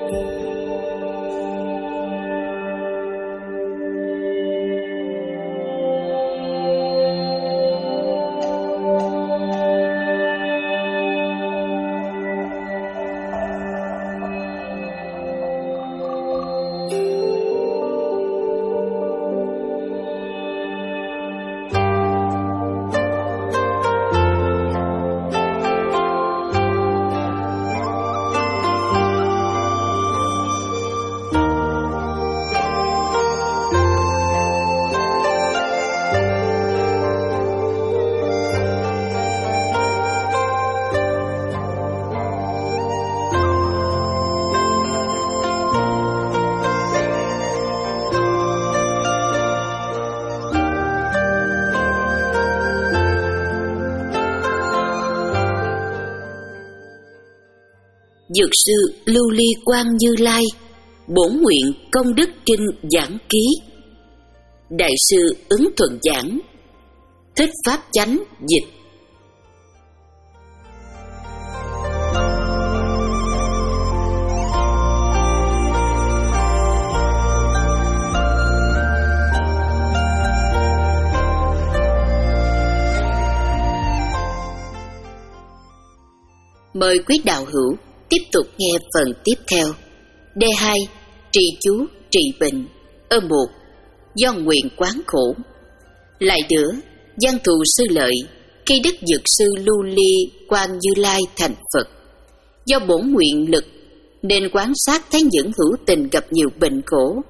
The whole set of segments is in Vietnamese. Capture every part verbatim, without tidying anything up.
Dược sư Lưu Ly Quang Như Lai, bổn nguyện công đức kinh giảng ký. Đại sư Ứng Thuận giảng, Thích Pháp Chánh dịch. Mời quý đạo hữu tiếp tục nghe phần tiếp theo. D hai. Trì chú trị bệnh. Ơ một. Do nguyện quán khổ. Lại nữa, Văn Thù Sư Lợi, khi Đức Dược sư Lưu Ly Quang Như Lai thành Phật, do bổn nguyện lực nên quan sát thấy những hữu tình gặp nhiều bệnh khổ,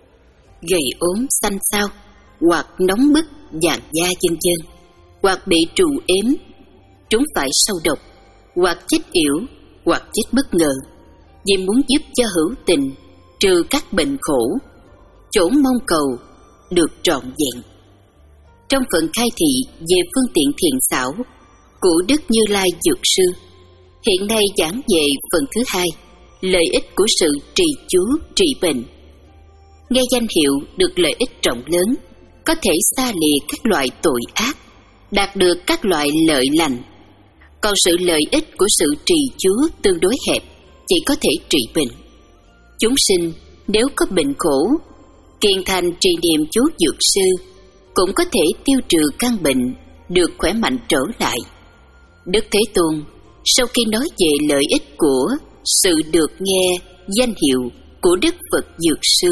gầy ốm xanh xao, hoặc nóng bức vàng da vân vân, hoặc bị trù ếm, trúng phải sâu độc, hoặc chết yểu, hoặc chết bất ngờ, vì muốn giúp cho hữu tình trừ các bệnh khổ, chỗ mong cầu được trọn vẹn. Trong phần khai thị về phương tiện thiện xảo của Đức Như Lai Dược sư, hiện nay giảng về phần thứ hai, lợi ích của sự trì chú trị bệnh. Nghe danh hiệu được lợi ích rộng lớn, có thể xa lìa các loại tội ác, đạt được các loại lợi lành. Còn sự lợi ích của sự trì chú tương đối hẹp, chỉ có thể trị bệnh. Chúng sinh nếu có bệnh khổ, kiên thành trì niệm chú Dược sư cũng có thể tiêu trừ căn bệnh, được khỏe mạnh trở lại. Đức Thế Tôn sau khi nói về lợi ích của sự được nghe danh hiệu của Đức Phật Dược sư,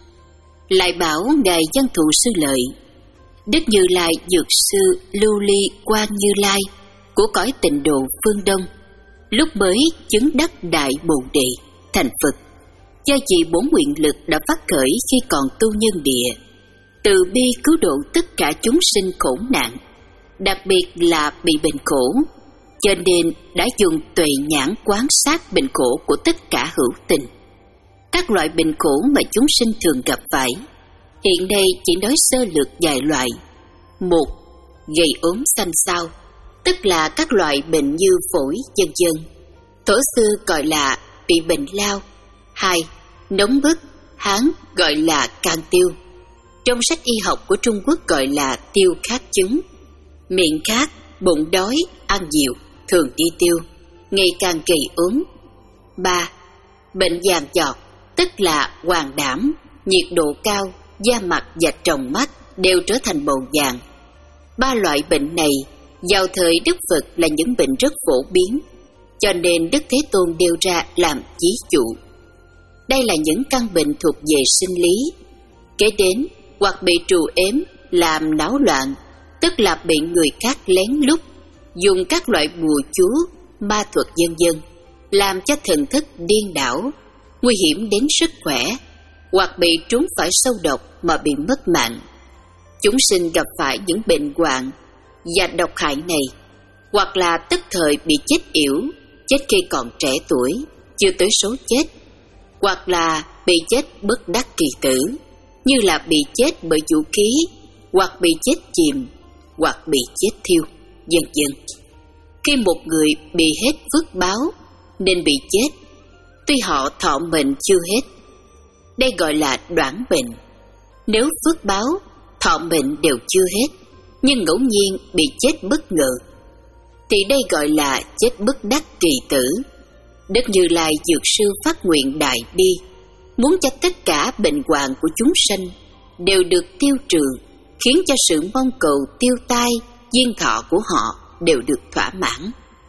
lại bảo Ngài Văn Thù Sư Lợi, Đức Như Lai Dược sư Lưu Ly Quang Như Lai của cõi Tịnh Độ phương Đông, lúc mới chứng đắc đại Bồ Đề thành Phật, do vì bổn nguyện lực đã phát khởi khi còn tu nhân địa, từ bi cứu độ tất cả chúng sinh khổ nạn, đặc biệt là bị bệnh khổ, cho nên đã dùng tuệ nhãn quan sát bệnh khổ của tất cả hữu tình. Các loại bệnh khổ mà chúng sinh thường gặp phải, hiện nay chỉ nói sơ lược vài loại. Một, gầy ốm xanh xao, tức là các loại bệnh như phổi, vân vân. Thổ xưa gọi là bị bệnh lao. Hai, nóng bức, Hán gọi là can tiêu. Trong sách y học của Trung Quốc gọi là tiêu khát chứng. Miệng khát, bụng đói, ăn nhiều, thường đi tiêu, ngày càng gầy ốm. Ba, bệnh vàng giọt, tức là hoàng đảm, nhiệt độ cao, da mặt và tròng mắt đều trở thành màu vàng. Ba loại bệnh này vào thời Đức Phật là những bệnh rất phổ biến, cho nên Đức Thế Tôn nêu ra làm ví dụ. Đây là những căn bệnh thuộc về sinh lý. Kế đến, hoặc bị trù ếm làm náo loạn, tức là bị người khác lén lút dùng các loại bùa chú, ma thuật vân vân, làm cho thần thức điên đảo, nguy hiểm đến sức khỏe, hoặc bị trúng phải sâu độc mà bị mất mạng. Chúng sinh gặp phải những bệnh hoạn và độc hại này, hoặc là tức thời bị chết yểu, chết khi còn trẻ tuổi, chưa tới số chết, hoặc là bị chết bất đắc kỳ tử, như là bị chết bởi vũ khí, hoặc bị chết chìm, hoặc bị chết thiêu, vân vân. Khi một người bị hết phước báo nên bị chết, tuy họ thọ mệnh chưa hết, đây gọi là đoản bệnh. Nếu phước báo, thọ mệnh đều chưa hết, nhưng ngẫu nhiên bị chết bất ngờ, thì đây gọi là chết bất đắc kỳ tử. Đức Như Lai Dược Sư phát nguyện đại bi, muốn cho tất cả bệnh hoạn của chúng sanh đều được tiêu trừ, khiến cho sự mong cầu tiêu tai, diên thọ của họ đều được thỏa mãn.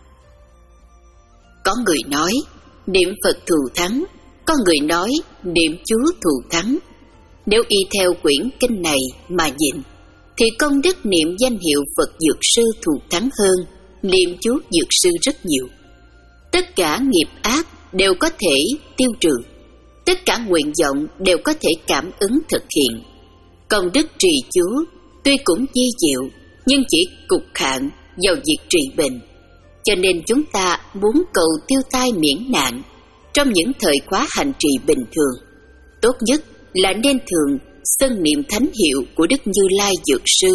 Có người nói niệm Phật thù thắng, có người nói niệm chú thù thắng. Nếu y theo quyển kinh này mà nhìn, thì công đức niệm danh hiệu Phật Dược Sư thù thắng hơn niệm chú Dược Sư rất nhiều. Tất cả nghiệp ác đều có thể tiêu trừ, tất cả nguyện vọng đều có thể cảm ứng thực hiện. Công đức trì chú tuy cũng di diệu, nhưng chỉ cục hạn vào việc trị bệnh. Cho nên chúng ta muốn cầu tiêu tai miễn nạn trong những thời khóa hành trì bình thường, tốt nhất là nên thường xưng niệm thánh hiệu của Đức Như Lai Dược Sư.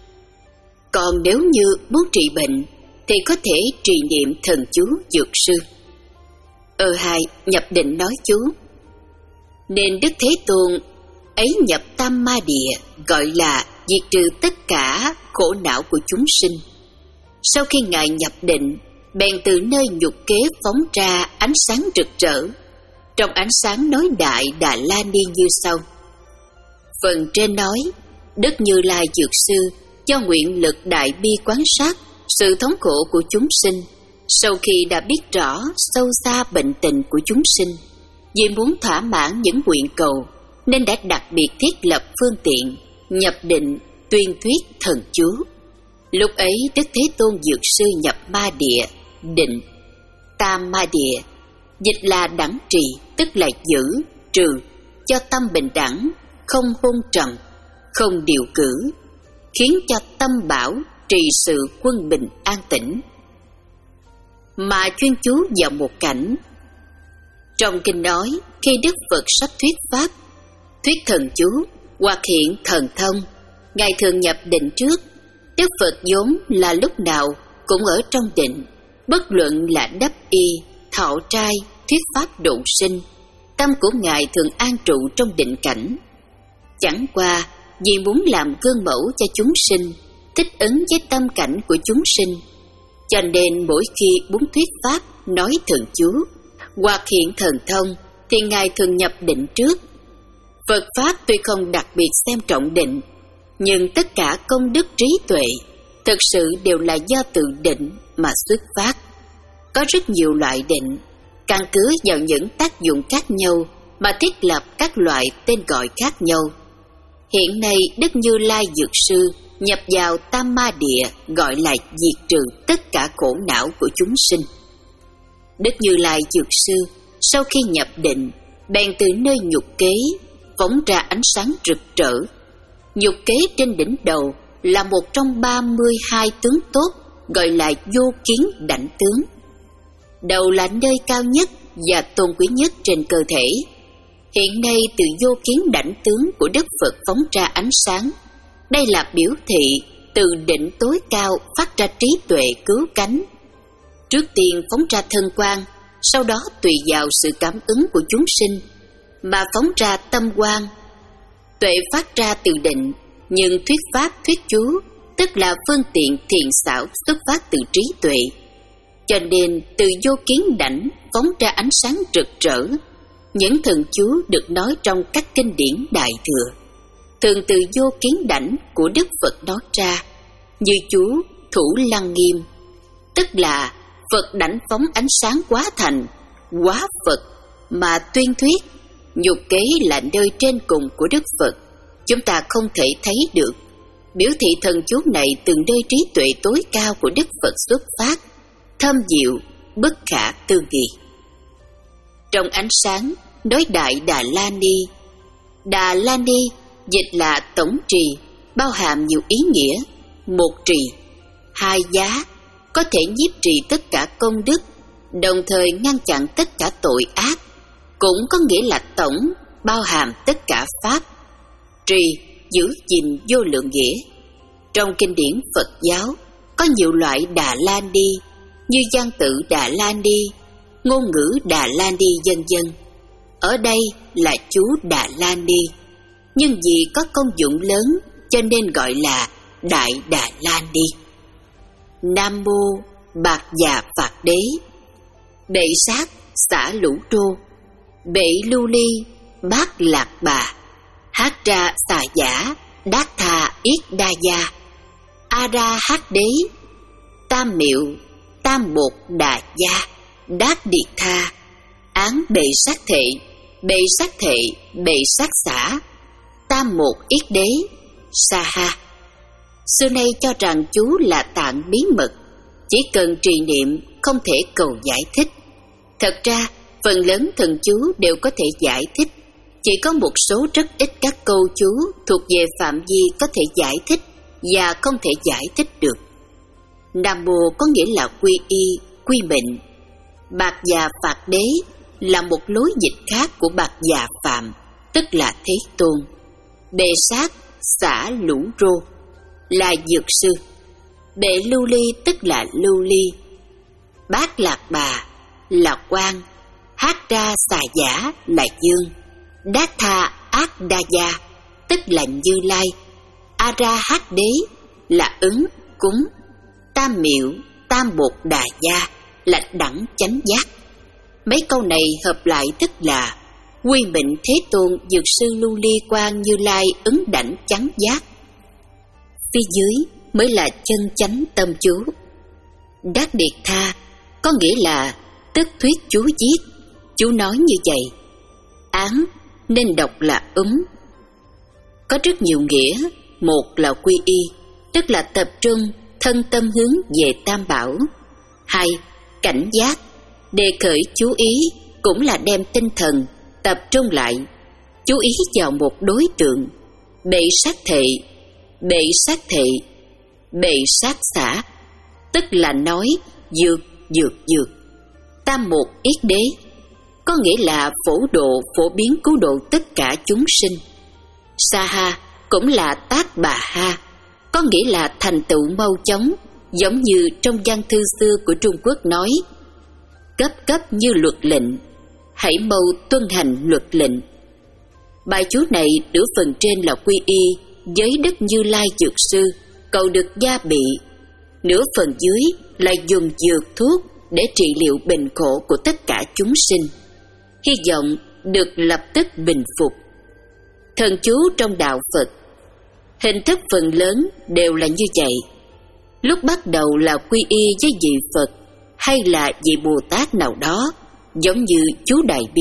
Còn nếu như muốn trị bệnh thì có thể trì niệm thần chú Dược Sư. Ở hai nhập định nói chú, nên Đức Thế Tôn ấy nhập tam ma địa, gọi là diệt trừ tất cả khổ não của chúng sinh. Sau khi Ngài nhập định, bèn từ nơi nhục kế phóng ra ánh sáng rực rỡ. Trong ánh sáng nói đại Đà La Ni như sau. Phần trên nói, Đức Như Lai Dược Sư do nguyện lực đại bi quán sát sự thống khổ của chúng sinh, sau khi đã biết rõ sâu xa bệnh tình của chúng sinh, vì muốn thỏa mãn những nguyện cầu, nên đã đặc biệt thiết lập phương tiện nhập định tuyên thuyết thần chú. Lúc ấy Đức Thế Tôn Dược Sư nhập ma địa định. Tam ma địa dịch là đẳng trì, tức là giữ, trừ, cho tâm bình đẳng, không hôn trầm, không điều cử, khiến cho tâm bảo trì sự quân bình an tĩnh, mà chuyên chú vào một cảnh. Trong kinh nói, khi Đức Phật sắp thuyết pháp, thuyết thần chú hoặc hiện thần thông, Ngài thường nhập định trước. Đức Phật vốn là lúc nào cũng ở trong định, bất luận là đắp y, thọ trai, thuyết pháp độ sinh, tâm của Ngài thường an trụ trong định cảnh. Chẳng qua vì muốn làm gương mẫu cho chúng sinh, thích ứng với tâm cảnh của chúng sinh, cho nên mỗi khi muốn thuyết pháp, nói thần chú hoặc hiện thần thông, thì Ngài thường nhập định trước. Phật pháp tuy không đặc biệt xem trọng định, nhưng tất cả công đức trí tuệ thực sự đều là do từ định mà xuất phát. Có rất nhiều loại định, căn cứ vào những tác dụng khác nhau mà thiết lập các loại tên gọi khác nhau. Hiện nay Đức Như Lai Dược Sư nhập vào tam ma địa, gọi là diệt trừ tất cả khổ não của chúng sinh. Đức Như Lai Dược Sư sau khi nhập định, bèn từ nơi nhục kế phóng ra ánh sáng rực rỡ. Nhục kế trên đỉnh đầu là một trong ba mươi hai tướng tốt, gọi là vô kiến đảnh tướng. Đầu là nơi cao nhất và tôn quý nhất trên cơ thể. Hiện nay từ vô kiến đảnh tướng của Đức Phật phóng ra ánh sáng. Đây là biểu thị từ định tối cao phát ra trí tuệ cứu cánh. Trước tiên phóng ra thân quang, sau đó tùy vào sự cảm ứng của chúng sinh mà phóng ra tâm quang. Tuệ phát ra từ định, nhưng thuyết pháp thuyết chú, tức là phương tiện thiện xảo xuất phát từ trí tuệ. Cho nên từ vô kiến đảnh phóng ra ánh sáng rực rỡ. Những thần chú được nói trong các kinh điển Đại Thừa thường từ vô kiến đảnh của Đức Phật nói ra, như chú Thủ Lăng Nghiêm, tức là Phật đảnh phóng ánh sáng quá thành, quá Phật mà tuyên thuyết. Nhục kế là nơi trên cùng của Đức Phật, chúng ta không thể thấy được, biểu thị thần chú này từ nơi trí tuệ tối cao của Đức Phật xuất phát, thâm diệu, bất khả tư nghị. Trong ánh sáng nói đại Đà La Ni. Đà La Ni dịch là tổng trì, bao hàm nhiều ý nghĩa. Một trì, hai giá, có thể nhiếp trì tất cả công đức, đồng thời ngăn chặn tất cả tội ác, cũng có nghĩa là tổng, bao hàm tất cả pháp. Trì giữ gìn vô lượng nghĩa. Trong kinh điển Phật giáo có nhiều loại Đà La Ni, như văn tự Đà La Ni, ngôn ngữ Đà La Ni vân vân. Ở đây là chú Đà La Ni, nhưng vì có công dụng lớn cho nên gọi là Đại Đà La Ni. Nam mô Bạc Già Phạt Đế. Bệ sát xả lũ rô, bệ lưu ly, bát lạc bà, hát ra xà giả, đát tha yết đa gia, a ra hát đế, tam miệu, tam bột đà gia, đát điệt tha, án bệ sát thệ, bệ sát thệ, bệ sát xả, tam một yết đế, sa ha. Xưa nay cho rằng chú là tạng bí mật, chỉ cần trì niệm không thể cầu giải thích. Thật ra, phần lớn thần chú đều có thể giải thích, chỉ có một số rất ít các câu chú thuộc về phạm vi có thể giải thích và không thể giải thích được. Nam Mô có nghĩa là quy y, quy mệnh. Bạc Già Phạt Đế là một lối dịch khác của Bạc Già Phạm, tức là Thế Tôn. Bệ sát, xả lũ rô là dược sư. Bệ lưu ly tức là lưu ly. Bát lạc bà là quan. Hát ra xà giả là dương. Đát tha ác đa gia tức là Như Lai. A ra hát đế là ứng, cúng. Tam miệu, tam bột đà gia là đẳng chánh giác. Mấy câu này hợp lại tức là quy mệnh Thế Tôn dược sư lưu ly quan Như Lai ứng đảnh chánh giác. Phía dưới mới là chân chánh tâm chú. Đát điệt tha có nghĩa là tức thuyết chú viết. Chú nói như vậy. Án nên đọc là úm. Có rất nhiều nghĩa. Một là quy y, tức là tập trung thân tâm hướng về Tam Bảo. Hai, cảnh giác, đề khởi chú ý, cũng là đem tinh thần tập trung lại, chú ý vào một đối tượng. Bệ sát thệ, bệ sát thệ, bệ sát xả, tức là nói dược, dược, dược. Tam một yết đế, có nghĩa là phổ độ, phổ biến cứu độ tất cả chúng sinh. Sa ha cũng là tác bà ha, có nghĩa là thành tựu mau chóng, giống như trong văn thư xưa của Trung Quốc nói: cấp cấp như luật lệnh, hãy mau tuân hành luật lệnh. Bài chú này nửa phần trên là quy y với Đức Như Lai dược sư, cầu được gia bị. Nửa phần dưới là dùng dược thuốc để trị liệu bệnh khổ của tất cả chúng sinh, hy vọng được lập tức bình phục. Thần chú trong đạo Phật, hình thức phần lớn đều là như vậy. Lúc bắt đầu là quy y với vị Phật hay là vị Bồ Tát nào đó, giống như chú Đại Bi.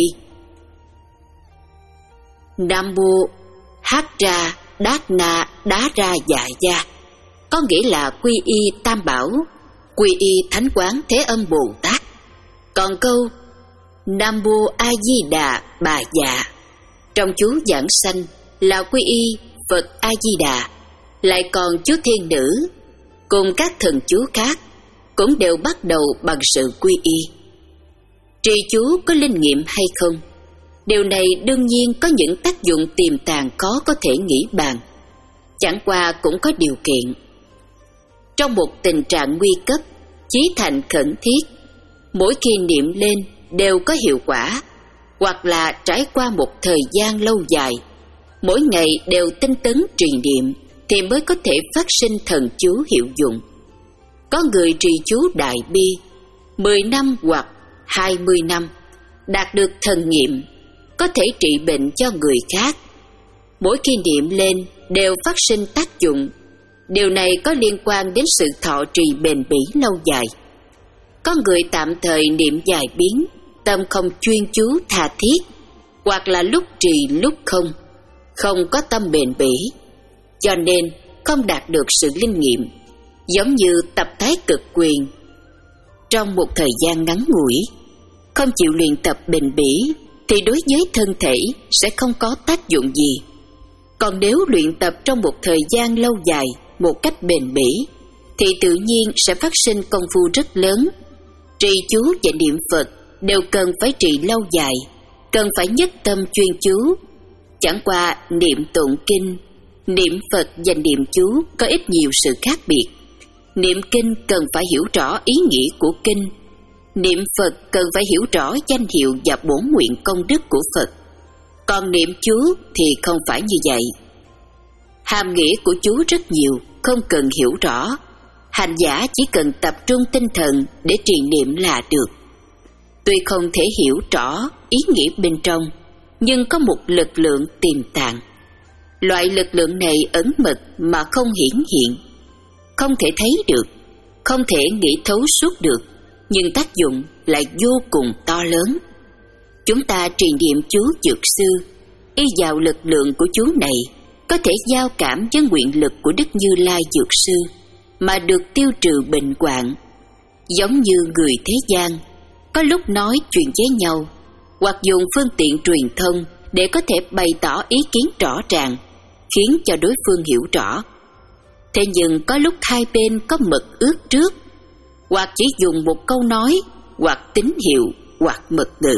Nam Mô hát ra đát na đá ra dạ gia, có nghĩa là quy y Tam Bảo, quy y Thánh Quán Thế Âm Bồ Tát. Còn câu Nam Mô A Di Đà Bà Dạ trong chú giảng sanh là quy y Phật A Di Đà. Lại còn chú Thiên Nữ cùng các thần chú khác cũng đều bắt đầu bằng sự quy y. Trì chú có linh nghiệm hay không? Điều này đương nhiên có những tác dụng tiềm tàng khó có thể nghĩ bàn. Chẳng qua cũng có điều kiện. Trong một tình trạng nguy cấp, chí thành khẩn thiết, mỗi khi niệm lên đều có hiệu quả, hoặc là trải qua một thời gian lâu dài, mỗi ngày đều tinh tấn trì niệm, thì mới có thể phát sinh thần chú hiệu dụng. Có người trì chú Đại Bi mười năm hoặc hai mươi năm, đạt được thần nghiệm, có thể trị bệnh cho người khác. Mỗi khi niệm lên đều phát sinh tác dụng. Điều này có liên quan đến sự thọ trì bền bỉ lâu dài. Có người tạm thời niệm vài biến, tâm không chuyên chú tha thiết, hoặc là lúc trì lúc không, không có tâm bền bỉ, cho nên không đạt được sự linh nghiệm. Giống như tập Thái Cực Quyền, trong một thời gian ngắn ngủi, không chịu luyện tập bền bỉ thì đối với thân thể sẽ không có tác dụng gì. Còn nếu luyện tập trong một thời gian lâu dài một cách bền bỉ thì tự nhiên sẽ phát sinh công phu rất lớn. Trì chú và niệm Phật đều cần phải trì lâu dài, cần phải nhất tâm chuyên chú. Chẳng qua niệm tụng kinh, niệm Phật và niệm chú có ít nhiều sự khác biệt. Niệm kinh cần phải hiểu rõ ý nghĩa của kinh, niệm Phật cần phải hiểu rõ danh hiệu và bổn nguyện công đức của Phật. Còn niệm chú thì không phải như vậy. Hàm nghĩa của chú rất nhiều, không cần hiểu rõ. Hành giả chỉ cần tập trung tinh thần để trì niệm là được. Tuy không thể hiểu rõ ý nghĩa bên trong, nhưng có một lực lượng tiềm tàng. Loại lực lượng này ẩn mật mà không hiển hiện, không thể thấy được, không thể nghĩ thấu suốt được, nhưng tác dụng lại vô cùng to lớn. Chúng ta trì niệm chú Dược Sư, y vào lực lượng của chú này, có thể giao cảm với nguyện lực của Đức Như Lai Dược Sư mà được tiêu trừ bệnh hoạn. Giống như người thế gian, có lúc nói chuyện với nhau, hoặc dùng phương tiện truyền thông để có thể bày tỏ ý kiến rõ ràng, khiến cho đối phương hiểu rõ. Thế nhưng có lúc hai bên có mật ước trước, hoặc chỉ dùng một câu nói, hoặc tín hiệu, hoặc mật ngữ.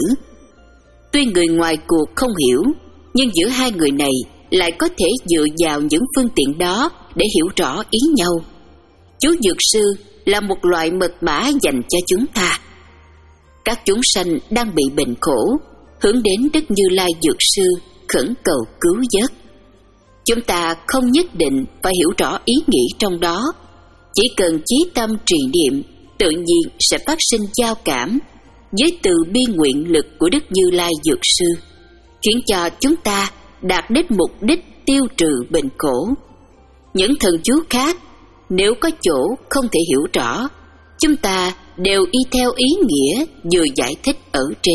Tuy người ngoài cuộc không hiểu, nhưng giữa hai người này lại có thể dựa vào những phương tiện đó để hiểu rõ ý nhau. Chú Dược Sư là một loại mật mã dành cho chúng ta. Các chúng sanh đang bị bệnh khổ, hướng đến Đức Như Lai Dược Sư khẩn cầu cứu vớt. Chúng ta không nhất định phải hiểu rõ ý nghĩa trong đó, chỉ cần chí tâm trì niệm, tự nhiên sẽ phát sinh giao cảm với từ bi nguyện lực của Đức Như Lai Dược Sư, khiến cho chúng ta đạt đến mục đích tiêu trừ bệnh khổ. Những thần chú khác, nếu có chỗ không thể hiểu rõ, chúng ta đều y theo ý nghĩa vừa giải thích ở trên.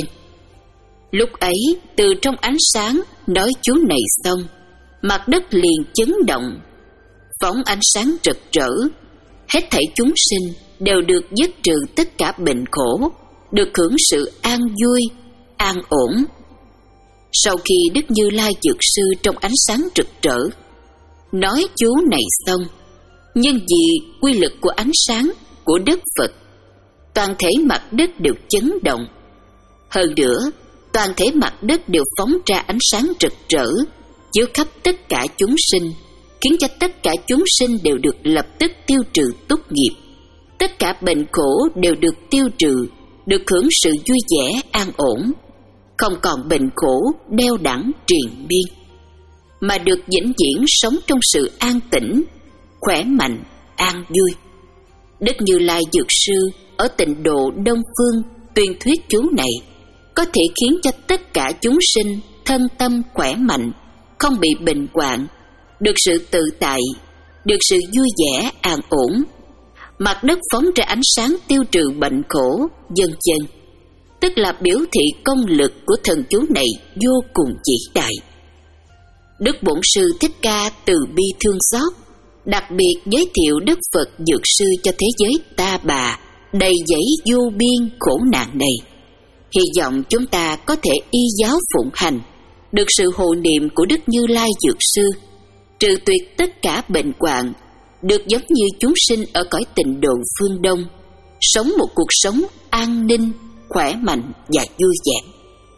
Lúc ấy, từ trong ánh sáng nói chú này xong, mặt đất liền chấn động, phóng ánh sáng rực rỡ. Hết thảy chúng sinh đều được dứt trừ tất cả bệnh khổ, được hưởng sự an vui, an ổn. Sau khi Đức Như Lai Dược Sư trong ánh sáng rực rỡ nói chú này xong, nhưng vì quy lực của ánh sáng của Đức Phật, toàn thể mặt đất đều chấn động. Hơn nữa, toàn thể mặt đất đều phóng ra ánh sáng rực rỡ, chiếu khắp tất cả chúng sinh, khiến cho tất cả chúng sinh đều được lập tức tiêu trừ túc nghiệp. Tất cả bệnh khổ đều được tiêu trừ, được hưởng sự vui vẻ an ổn, không còn bệnh khổ đeo đẳng triền miên, mà được vĩnh viễn sống trong sự an tĩnh, khỏe mạnh, an vui. Đức Như Lai Dược Sư ở Tịnh Độ Đông Phương tuyên thuyết chú này, có thể khiến cho tất cả chúng sinh thân tâm khỏe mạnh, không bị bệnh hoạn, được sự tự tại, được sự vui vẻ an ổn. Mặt đất phóng ra ánh sáng tiêu trừ bệnh khổ, vân vân. Tức là biểu thị công lực của thần chú này vô cùng vĩ đại. Đức Bổn Sư Thích Ca từ bi thương xót, đặc biệt giới thiệu Đức Phật Dược Sư cho thế giới ta bà đầy dẫy vô biên khổ nạn này. Hy vọng chúng ta có thể y giáo phụng hành, được sự hộ niệm của Đức Như Lai Dược Sư, trừ tuyệt tất cả bệnh hoạn, được giống như chúng sinh ở cõi Tịnh Độ phương Đông, sống một cuộc sống an ninh, khỏe mạnh và vui vẻ.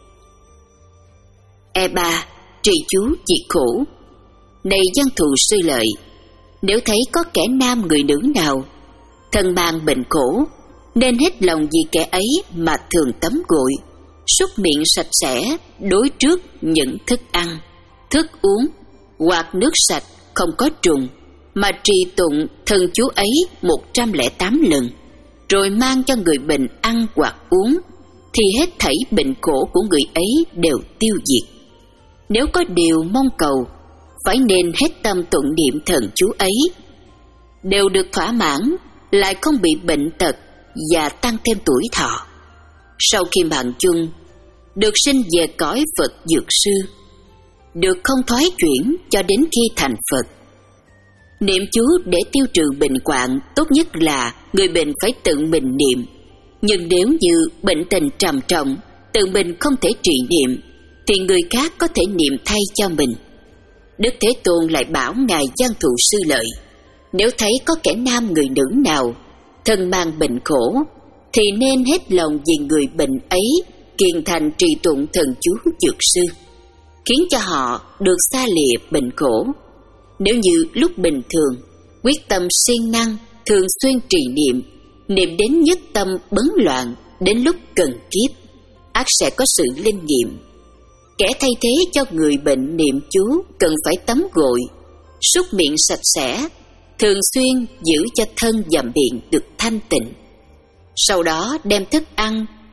E ba. Trì chú diệt khổ. Này văn thù sư lợi, nếu thấy có kẻ nam người nữ nào thân mang bệnh khổ, nên hết lòng vì kẻ ấy mà thường tắm gội, súc miệng sạch sẽ đối trước những thức ăn, thức uống hoặc nước sạch không có trùng, mà trì tụng thần chú ấy một trăm lẻ tám lần, rồi mang cho người bệnh ăn hoặc uống, thì hết thảy bệnh khổ của người ấy đều tiêu diệt. Nếu có điều mong cầu, phải nên hết tâm tụng niệm thần chú ấy, đều được thỏa mãn, lại không bị bệnh tật và tăng thêm tuổi thọ. Sau khi mạng chung, được sinh về cõi Phật Dược Sư, được không thoái chuyển cho đến khi thành Phật. Niệm chú để tiêu trừ bệnh hoạn, tốt nhất là người bệnh phải tự mình niệm. Nhưng nếu như bệnh tình trầm trọng, tự mình không thể trị niệm, thì người khác có thể niệm thay cho mình. Đức Thế Tôn lại bảo Ngài Văn Thù Sư Lợi, nếu thấy có kẻ nam người nữ nào thân mang bệnh khổ, thì nên hết lòng vì người bệnh ấy kiên thành trì tụng thần chú Dược Sư, khiến cho họ được xa lìa bệnh khổ. Nếu như lúc bình thường quyết tâm siêng năng, thường xuyên trì niệm, niệm đến nhất tâm bấn loạn, đến lúc cần kiếp, ắt sẽ có sự linh nghiệm. Kẻ thay thế cho người bệnh niệm chú cần phải tắm gội, súc miệng sạch sẽ, thường xuyên giữ cho thân và miệng được thanh tịnh. Sau đó đem thức ăn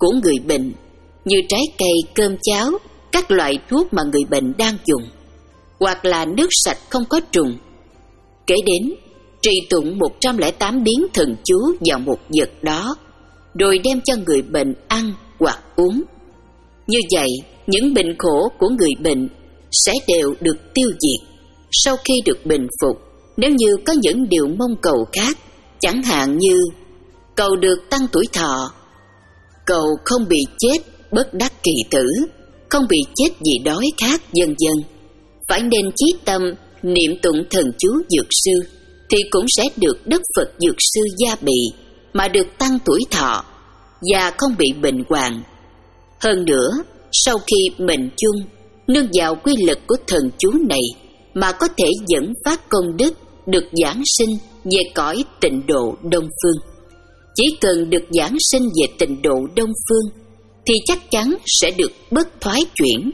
của người bệnh, như trái cây, cơm cháo, các loại thuốc mà người bệnh đang dùng, hoặc là nước sạch không có trùng. Kế đến, trì tụng một trăm lẻ tám biến thần chú vào một vật đó, rồi đem cho người bệnh ăn hoặc uống. Như vậy, những bệnh khổ của người bệnh sẽ đều được tiêu diệt. Sau khi được bình phục, nếu như có những điều mong cầu khác, chẳng hạn như cầu được tăng tuổi thọ, cầu không bị chết bất đắc kỳ tử, không bị chết vì đói khát, vân vân, phải nên chí tâm niệm tụng thần chú Dược Sư, thì cũng sẽ được Đức Phật Dược Sư gia bị mà được tăng tuổi thọ và không bị bệnh hoạn. Hơn nữa, sau khi mệnh chung nương vào quy lực của thần chú này mà có thể dẫn phát công đức, được giảng sinh về cõi tịnh độ Đông Phương. Chỉ cần được giảng sinh về tịnh độ Đông Phương thì chắc chắn sẽ được bất thoái chuyển,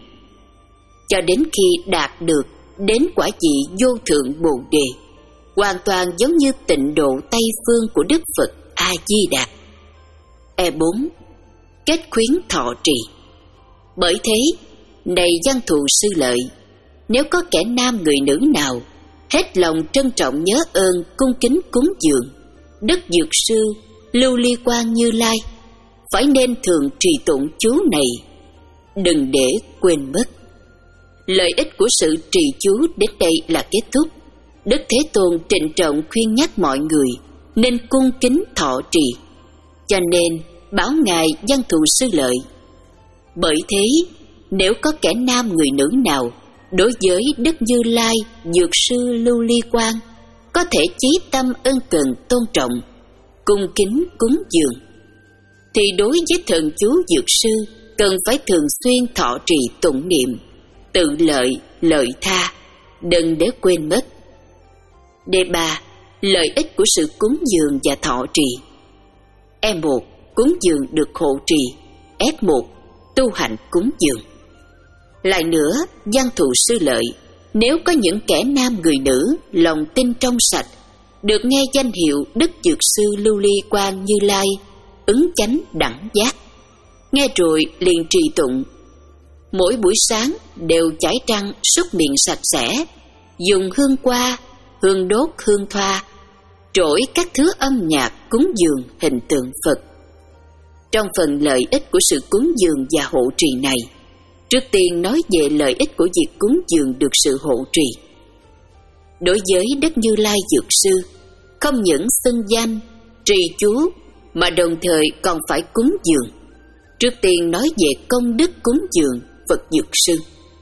cho đến khi đạt được đến quả vị vô thượng Bồ Đề, hoàn toàn giống như tịnh độ Tây Phương của Đức Phật A Di Đà. E bốn. Kết khuyến thọ trì. Bởi thế, này văn thù sư lợi, nếu có kẻ nam người nữ nào hết lòng trân trọng nhớ ơn cung kính cúng dường Đức Dược Sư Lưu Ly Quang Như Lai, phải nên thường trì tụng chú này, đừng để quên mất. Lợi ích của sự trì chú đến đây là kết thúc. Đức Thế Tôn trịnh trọng khuyên nhắc mọi người nên cung kính thọ trì, cho nên bảo ngài văn thù sư lợi. Bởi thế, nếu có kẻ nam người nữ nào đối với Đức Như Lai Dược Sư Lưu Ly Quang có thể chí tâm ân cần tôn trọng, cung kính cúng dường, thì đối với thần chú Dược Sư cần phải thường xuyên thọ trì tụng niệm, tự lợi, lợi tha, đừng để quên mất. Đề ba. Lợi ích của sự cúng dường và thọ trì. E một. Cúng dường được hộ trì. F một. Tu hành cúng dường. Lại nữa, văn thù sư lợi, nếu có những kẻ nam người nữ lòng tin trong sạch, được nghe danh hiệu Đức Dược Sư Lưu Ly Quang Như Lai, ứng chánh đẳng giác, nghe rồi liền trì tụng, mỗi buổi sáng đều chải răng súc miệng sạch sẽ, dùng hương qua, hương đốt, hương thoa, trỗi các thứ âm nhạc cúng dường hình tượng Phật. Trong phần lợi ích của sự cúng dường và hộ trì này, trước tiên nói về lợi ích của việc cúng dường được sự hộ trì. Đối với Đức Như Lai Dược Sư, không những xưng danh, trì chú, mà đồng thời còn phải cúng dường. Trước tiên nói về công đức cúng dường Phật Dược Sư.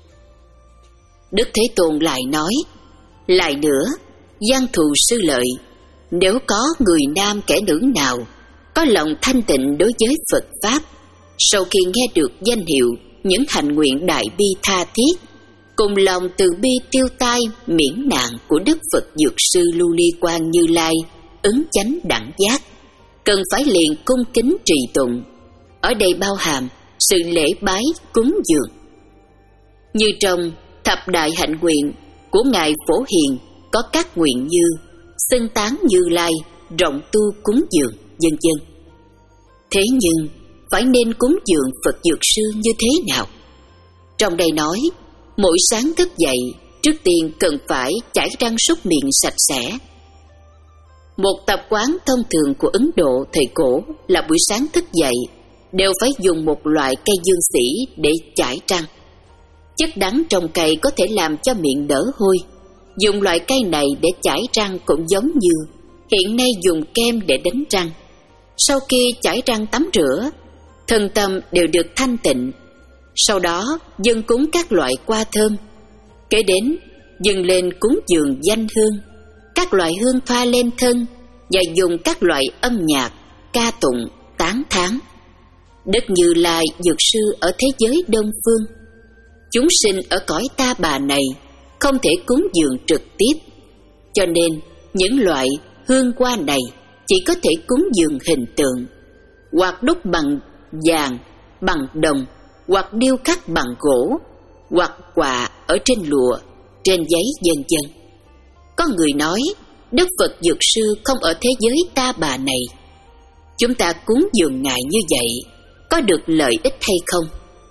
Đức Thế Tôn lại nói, lại nữa, văn thù sư lợi, nếu có người nam kẻ nữ nào có lòng thanh tịnh đối với Phật Pháp, sau khi nghe được danh hiệu những hành nguyện đại bi tha thiết, cùng lòng từ bi tiêu tai miễn nạn của Đức Phật Dược Sư Lưu Ly Quang Như Lai, ứng chánh đẳng giác, cần phải liền cung kính trì tụng. Ở đây bao hàm sự lễ bái cúng dường. Như trong thập đại hạnh nguyện của Ngài Phổ Hiền có các nguyện như xưng tán Như Lai, rộng tu cúng dường, vân vân. Thế nhưng phải nên cúng dường Phật Dược Sư như thế nào? Trong đây nói, mỗi sáng thức dậy, trước tiên cần phải chải răng súc miệng sạch sẽ. Một tập quán thông thường của Ấn Độ thời cổ là buổi sáng thức dậy đều phải dùng một loại cây dương xỉ để chải răng. Chất đắng trong cây có thể làm cho miệng đỡ hôi. Dùng loại cây này để chải răng cũng giống như hiện nay dùng kem để đánh răng. Sau khi chải răng tắm rửa, thân tâm đều được thanh tịnh. Sau đó dâng cúng các loại hoa thơm. Kế đến dâng lên cúng dường danh hương, các loại hương thoa lên thân, và dùng các loại âm nhạc ca tụng tán thán. Đức Như Lai Dược Sư ở thế giới Đông Phương, chúng sinh ở cõi Ta Bà này không thể cúng dường trực tiếp, cho nên những loại hương hoa này chỉ có thể cúng dường hình tượng, hoặc đúc bằng vàng, bằng đồng, hoặc điêu khắc bằng gỗ, hoặc quạ ở trên lụa, trên giấy, vân vân. Có người nói Đức Phật Dược Sư không ở thế giới Ta Bà này. Chúng ta cúng dường Ngài như vậy có được lợi ích hay không.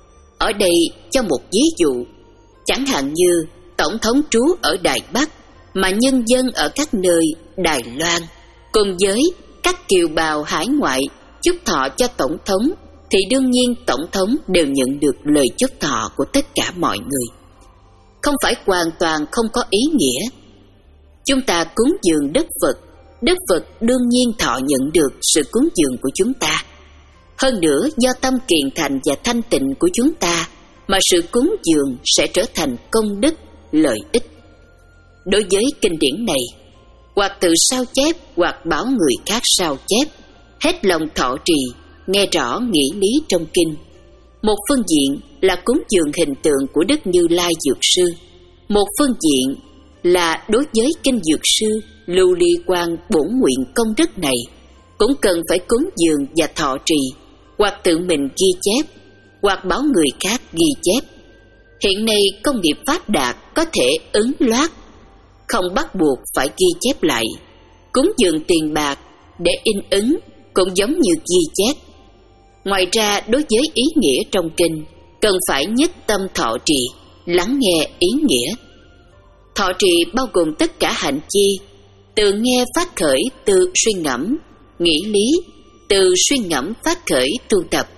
Ở đây cho một ví dụ, chẳng hạn như tổng thống trú ở Đài Bắc mà nhân dân ở các nơi Đài Loan cùng với các kiều bào hải ngoại chúc thọ cho tổng thống, thì đương nhiên tổng thống đều nhận được lời chúc thọ của tất cả mọi người, không phải hoàn toàn không có ý nghĩa. Chúng ta cúng dường Đức Phật, Đức Phật đương nhiên thọ nhận được sự cúng dường của chúng ta. Hơn nữa, do tâm kiền thành và thanh tịnh của chúng ta mà sự cúng dường sẽ trở thành công đức, lợi ích. Đối với kinh điển này, hoặc tự sao chép hoặc bảo người khác sao chép, hết lòng thọ trì, nghe rõ nghĩa lý trong kinh. Một phương diện là cúng dường hình tượng của Đức Như Lai Dược Sư, một phương diện là đối với kinh Dược Sư Lưu Ly Quang bổn nguyện công đức này cũng cần phải cúng dường và thọ trì, hoặc tự mình ghi chép, hoặc bảo người khác ghi chép. Hiện nay công nghiệp phát đạt có thể ấn loát, không bắt buộc phải ghi chép lại. Cúng dường tiền bạc để in ấn cũng giống như ghi chép. Ngoài ra, đối với ý nghĩa trong kinh, cần phải nhất tâm thọ trì, lắng nghe ý nghĩa. Thọ trì bao gồm tất cả hạnh chi, từ nghe phát khởi, từ suy ngẫm, nghĩ lý, từ suy ngẫm phát khởi tu tập.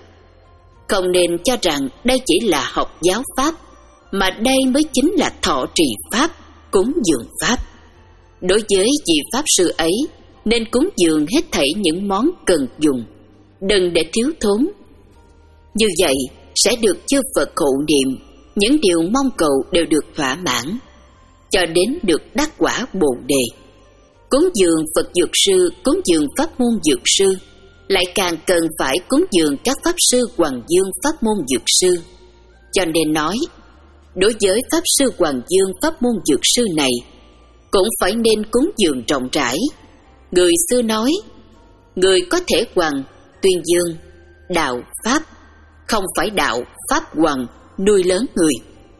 Không nên cho rằng đây chỉ là học giáo pháp, mà đây mới chính là thọ trì pháp, cúng dường pháp. Đối với vị pháp sư ấy, nên cúng dường hết thảy những món cần dùng, đừng để thiếu thốn. Như vậy sẽ được chư Phật hộ niệm, những điều mong cầu đều được thỏa mãn, cho đến được đắc quả Bồ Đề. Cúng dường Phật Dược Sư, cúng dường pháp môn Dược Sư, lại càng cần phải cúng dường các pháp sư Hoàng Dương pháp môn Dược Sư. Cho nên nói, đối với pháp sư Hoàng Dương pháp môn Dược Sư này, cũng phải nên cúng dường rộng rãi. Người xưa nói, người có thể hoàng tuyên dương đạo pháp, không phải đạo pháp hoàng nuôi lớn người.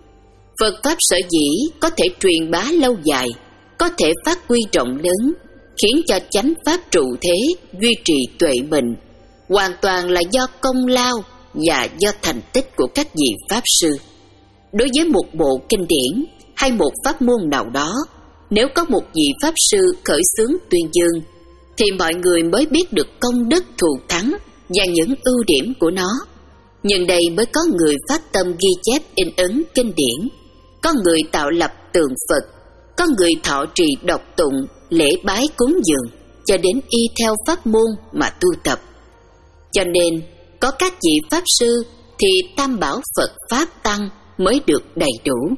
Phật pháp sở dĩ có thể truyền bá lâu dài, có thể phát huy rộng lớn, khiến cho chánh pháp trụ thế, duy trì tuệ mệnh, hoàn toàn là do công lao và do thành tích của các vị pháp sư. Đối với một bộ kinh điển hay một pháp môn nào đó, nếu có một vị pháp sư khởi xướng tuyên dương, thì mọi người mới biết được công đức thù thắng và những ưu điểm của nó. Nhưng đây mới có người phát tâm ghi chép in ấn kinh điển, có người tạo lập tượng Phật, có người thọ trì đọc tụng, lễ bái cúng dường, cho đến y theo pháp môn mà tu tập. Cho nên, có các vị pháp sư thì tam bảo Phật Pháp Tăng mới được đầy đủ.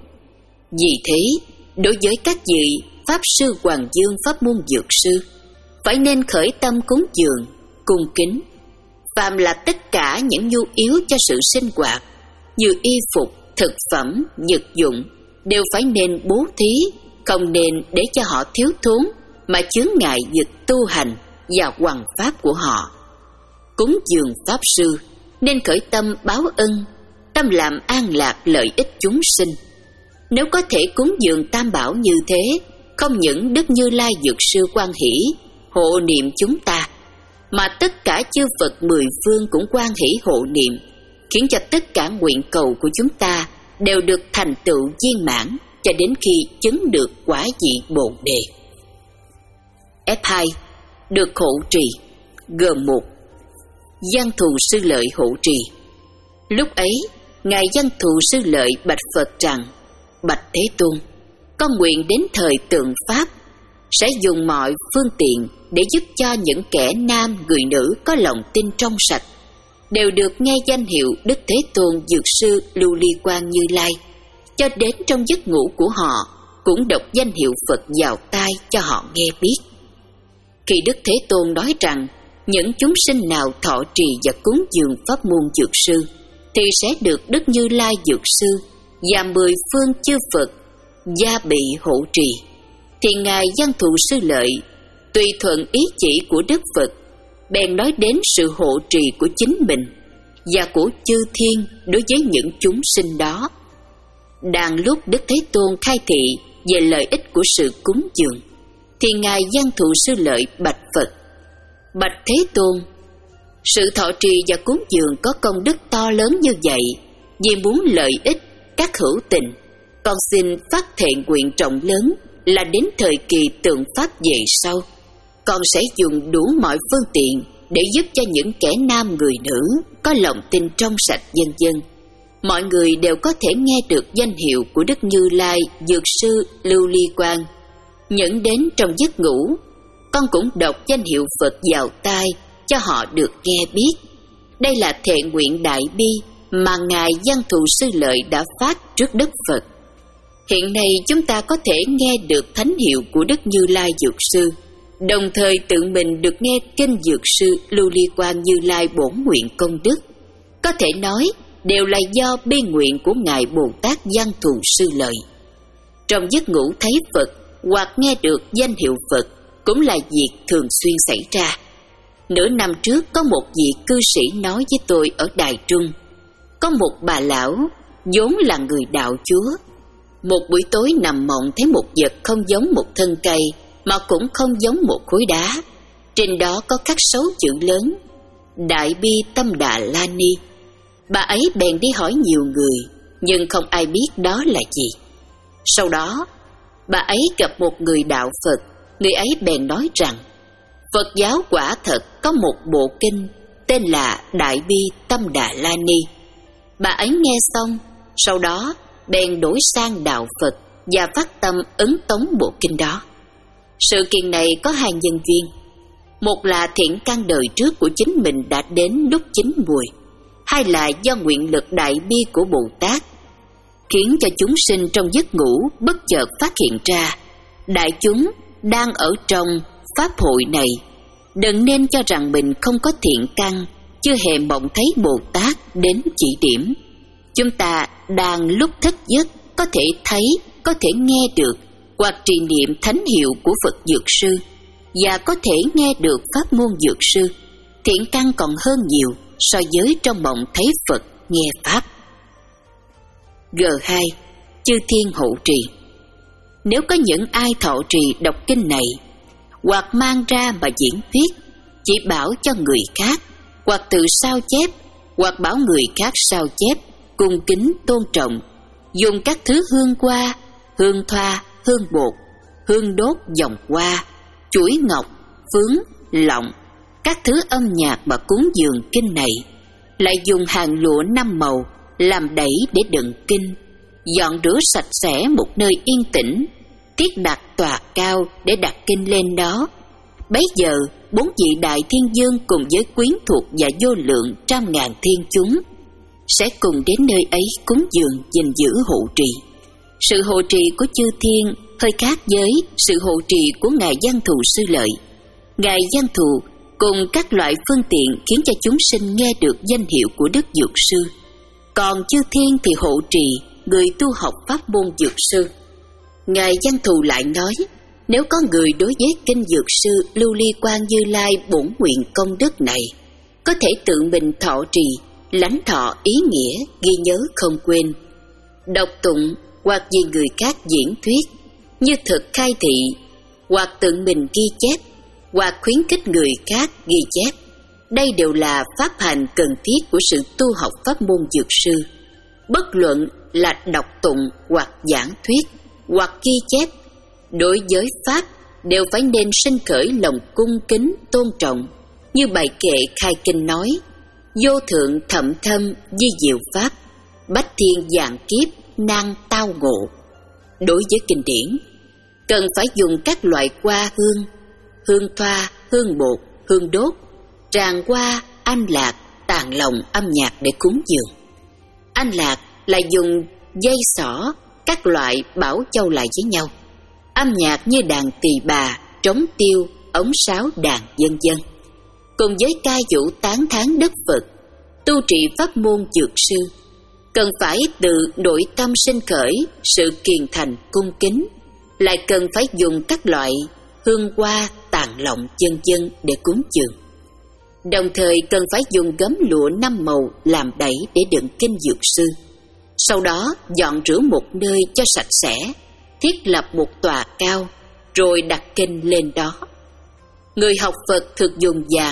Vì thế, đối với các vị pháp sư Hoàng Dương pháp môn Dược Sư, phải nên khởi tâm cúng dường, cung kính. Phàm là tất cả những nhu yếu cho sự sinh hoạt, như y phục, thực phẩm, vật dụng, đều phải nên bố thí, không nên để cho họ thiếu thốn mà chướng ngại việc tu hành và hoằng pháp của họ. Cúng dường pháp sư nên khởi tâm báo ân, tâm làm an lạc lợi ích chúng sinh. Nếu có thể cúng dường tam bảo như thế, không những Đức Như Lai Dược Sư hoan hỷ hộ niệm chúng ta, mà tất cả chư Phật mười phương cũng hoan hỷ hộ niệm, khiến cho tất cả nguyện cầu của chúng ta đều được thành tựu viên mãn, cho đến khi chứng được quả vị Bồ Đề. F hai. Được hộ trì. G một. Văn Thù Sư Lợi hộ trì. Lúc ấy, Ngài Văn Thù Sư Lợi bạch Phật rằng: Bạch Thế Tôn, con nguyện đến thời tượng Pháp, sẽ dùng mọi phương tiện để giúp cho những kẻ nam, người nữ có lòng tin trong sạch, đều được nghe danh hiệu Đức Thế Tôn Dược Sư Lưu Ly Quang Như Lai, cho đến trong giấc ngủ của họ cũng đọc danh hiệu Phật vào tai cho họ nghe biết. Khi Đức Thế Tôn nói rằng những chúng sinh nào thọ trì và cúng dường pháp môn Dược Sư thì sẽ được Đức Như Lai Dược Sư và mười phương chư Phật gia bị hộ trì, thì Ngài Văn Thù Sư Lợi tùy thuận ý chỉ của Đức Phật, bèn nói đến sự hộ trì của chính mình và của chư thiên đối với những chúng sinh đó. Đang lúc Đức Thế Tôn khai thị về lợi ích của sự cúng dường, thì Ngài Văn Thù Sư Lợi bạch Phật: Bạch Thế Tôn, Sự thọ trì và cúng dường có công đức to lớn như vậy, vì muốn lợi ích các hữu tình, con xin phát thệ nguyện trọng lớn là đến thời kỳ tượng pháp về sau, con sẽ dùng đủ mọi phương tiện để giúp cho những kẻ nam người nữ có lòng tin trong sạch vân vân. Mọi người đều có thể nghe được danh hiệu của Đức Như Lai Dược Sư Lưu Ly Quang. Nhận đến trong giấc ngủ, con cũng đọc danh hiệu Phật vào tai cho họ được nghe biết. Đây là thệ nguyện đại bi mà Ngài Văn Thù Sư Lợi đã phát trước Đức Phật. Hiện nay chúng ta có thể nghe được thánh hiệu của Đức Như Lai Dược Sư, đồng thời tự mình được nghe kinh Dược Sư Lưu Ly Quang Như Lai bổn nguyện công đức. Có thể nói đều là do bi nguyện của Ngài Bồ Tát Văn Thù Sư Lợi. Trong giấc ngủ thấy Phật hoặc nghe được danh hiệu Phật cũng là việc thường xuyên xảy ra. Nửa năm trước có một vị cư sĩ nói với tôi ở Đài Trung, có một bà lão vốn là người đạo Chúa. Một buổi tối nằm mộng thấy một vật không giống một thân cây mà cũng không giống một khối đá. Trên đó có khắc sáu chữ lớn: Đại Bi Tâm Đà La Ni. Bà ấy bèn đi hỏi nhiều người, nhưng không ai biết đó là gì. Sau đó, bà ấy gặp một người đạo Phật. Người ấy bèn nói rằng Phật giáo quả thật có một bộ kinh tên là Đại Bi Tâm Đà La Ni. Bà ấy nghe xong, sau đó bèn đổi sang đạo Phật và phát tâm ấn tống bộ kinh đó. Sự kiện này có hai nhân duyên. Một là thiện căn đời trước của chính mình đã đến lúc chín mùi, hai là do nguyện lực đại bi của Bồ Tát, khiến cho chúng sinh trong giấc ngủ bất chợt phát hiện ra đại chúng đang ở trong pháp hội này. Đừng nên cho rằng mình không có thiện căn, chưa hề mộng thấy Bồ Tát đến chỉ điểm. Chúng ta đang lúc thức giấc có thể thấy, có thể nghe được hoặc trì niệm thánh hiệu của Phật Dược Sư, và có thể nghe được pháp môn Dược Sư. Thiện căn còn hơn nhiều so với trong mộng thấy Phật nghe pháp. G hai. Chư thiên hộ trì. Nếu có những ai thọ trì đọc kinh này, hoặc mang ra mà diễn thuyết, chỉ bảo cho người khác, hoặc tự sao chép, hoặc bảo người khác sao chép, cung kính tôn trọng, dùng các thứ hương hoa, hương thoa, hương bột, hương đốt vòng hoa, chuỗi ngọc, phướng, lọng, các thứ âm nhạc mà cúng dường kinh này, lại dùng hàng lụa năm màu làm đẩy để đựng kinh, dọn rửa sạch sẽ một nơi yên tĩnh, thiết đặt tòa cao để đặt kinh lên đó. Bấy giờ bốn vị đại thiên vương cùng với quyến thuộc và vô lượng trăm ngàn thiên chúng sẽ cùng đến nơi ấy cúng dường gìn giữ hộ trì. Sự hộ trì của chư thiên hơi khác với sự hộ trì của Ngài Văn Thù Sư Lợi. Ngài Văn Thù cùng các loại phương tiện khiến cho chúng sinh nghe được danh hiệu của Đức Dược Sư, còn chư thiên thì hộ trì người tu học pháp môn Dược Sư. Ngài Văn Thù lại nói, nếu có người đối với kinh Dược Sư Lưu Ly Quang Như Lai bổn nguyện công đức này, có thể tự mình thọ trì, lãnh thọ ý nghĩa, ghi nhớ không quên, đọc tụng hoặc vì người khác diễn thuyết, như thực khai thị, hoặc tự mình ghi chép, hoặc khuyến khích người khác ghi chép. Đây đều là pháp hành cần thiết của sự tu học pháp môn Dược Sư. Bất luận là đọc tụng hoặc giảng thuyết hoặc ghi chép, đối với pháp đều phải nên sinh khởi lòng cung kính tôn trọng, như bài kệ khai kinh nói: vô thượng thậm thâm di diệu pháp, bách thiên vạn kiếp nan tao ngộ. Đối với kinh điển, cần phải dùng các loại hoa hương, hương thoa, hương bột, hương đốt, tràng hoa, anh lạc, tàn lòng âm nhạc để cúng dường. Anh lạc là dùng dây xỏ, các loại bảo châu lại với nhau. Âm nhạc như đàn tỳ bà, trống tiêu, ống sáo đàn vân vân. Cùng với ca vũ tán thán Đức Phật, tu trì pháp môn Dược Sư, cần phải từ nội tâm sinh khởi sự kiền thành cung kính, lại cần phải dùng các loại hương hoa, tàn lọng vân vân để cúng dường. Đồng thời cần phải dùng gấm lụa năm màu làm đẩy để đựng kinh Dược Sư. Sau đó dọn rửa một nơi cho sạch sẽ, thiết lập một tòa cao, rồi đặt kinh lên đó. Người học Phật thực dùng vàng,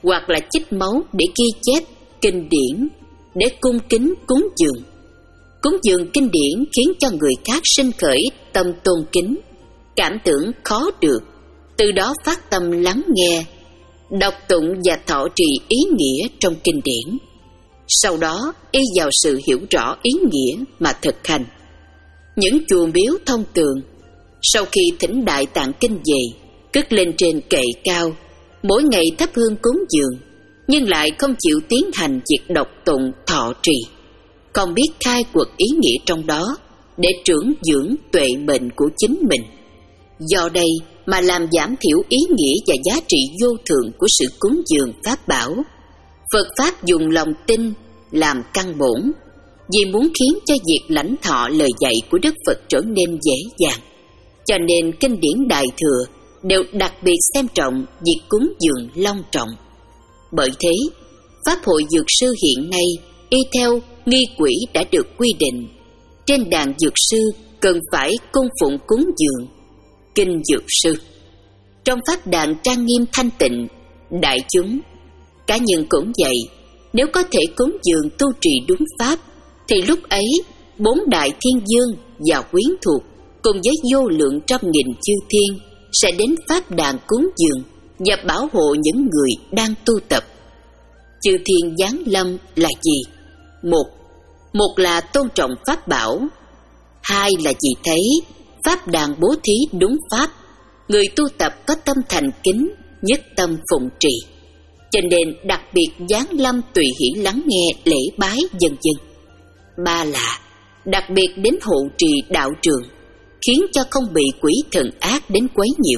hoặc là chích máu để ghi chép kinh điển, để cung kính cúng dường. Cúng dường kinh điển khiến cho người khác sinh khởi tâm tôn kính, cảm tưởng khó được, từ đó phát tâm lắng nghe, đọc tụng và thọ trì ý nghĩa trong kinh điển. Sau đó y vào sự hiểu rõ ý nghĩa mà thực hành. Những chùa miếu thông thường, sau khi thỉnh Đại Tạng Kinh về, cất lên trên kệ cao, mỗi ngày thắp hương cúng dường, nhưng lại không chịu tiến hành việc đọc tụng thọ trì, không biết khai quật ý nghĩa trong đó để trưởng dưỡng tuệ mệnh của chính mình. Do đây mà làm giảm thiểu ý nghĩa và giá trị vô thượng của sự cúng dường pháp bảo. Phật Pháp dùng lòng tin làm căn bổn, vì muốn khiến cho việc lãnh thọ lời dạy của Đức Phật trở nên dễ dàng. Cho nên kinh điển Đại Thừa đều đặc biệt xem trọng việc cúng dường long trọng. Bởi thế, Pháp hội Dược Sư hiện nay y theo nghi quỹ đã được quy định. Trên đàn dược sư cần phải cung phụng cúng dường kinh dược sư. Trong pháp đàn trang nghiêm thanh tịnh, đại chúng, cá nhân cũng vậy. Nếu có thể cúng dường tu trì đúng pháp, thì lúc ấy bốn đại thiên dương và quyến thuộc cùng với vô lượng trăm nghìn chư thiên sẽ đến pháp đàn cúng dường và bảo hộ những người đang tu tập. Chư thiên giáng lâm là gì? Một, một là tôn trọng pháp bảo. Hai là vì thấy pháp đàn bố thí đúng pháp, người tu tập có tâm thành kính, nhất tâm phụng trì, cho nên đặc biệt giáng lâm tùy hỷ lắng nghe lễ bái vân vân. Ba là đặc biệt đến hộ trì đạo trường, khiến cho không bị quỷ thần ác đến quấy nhiễu.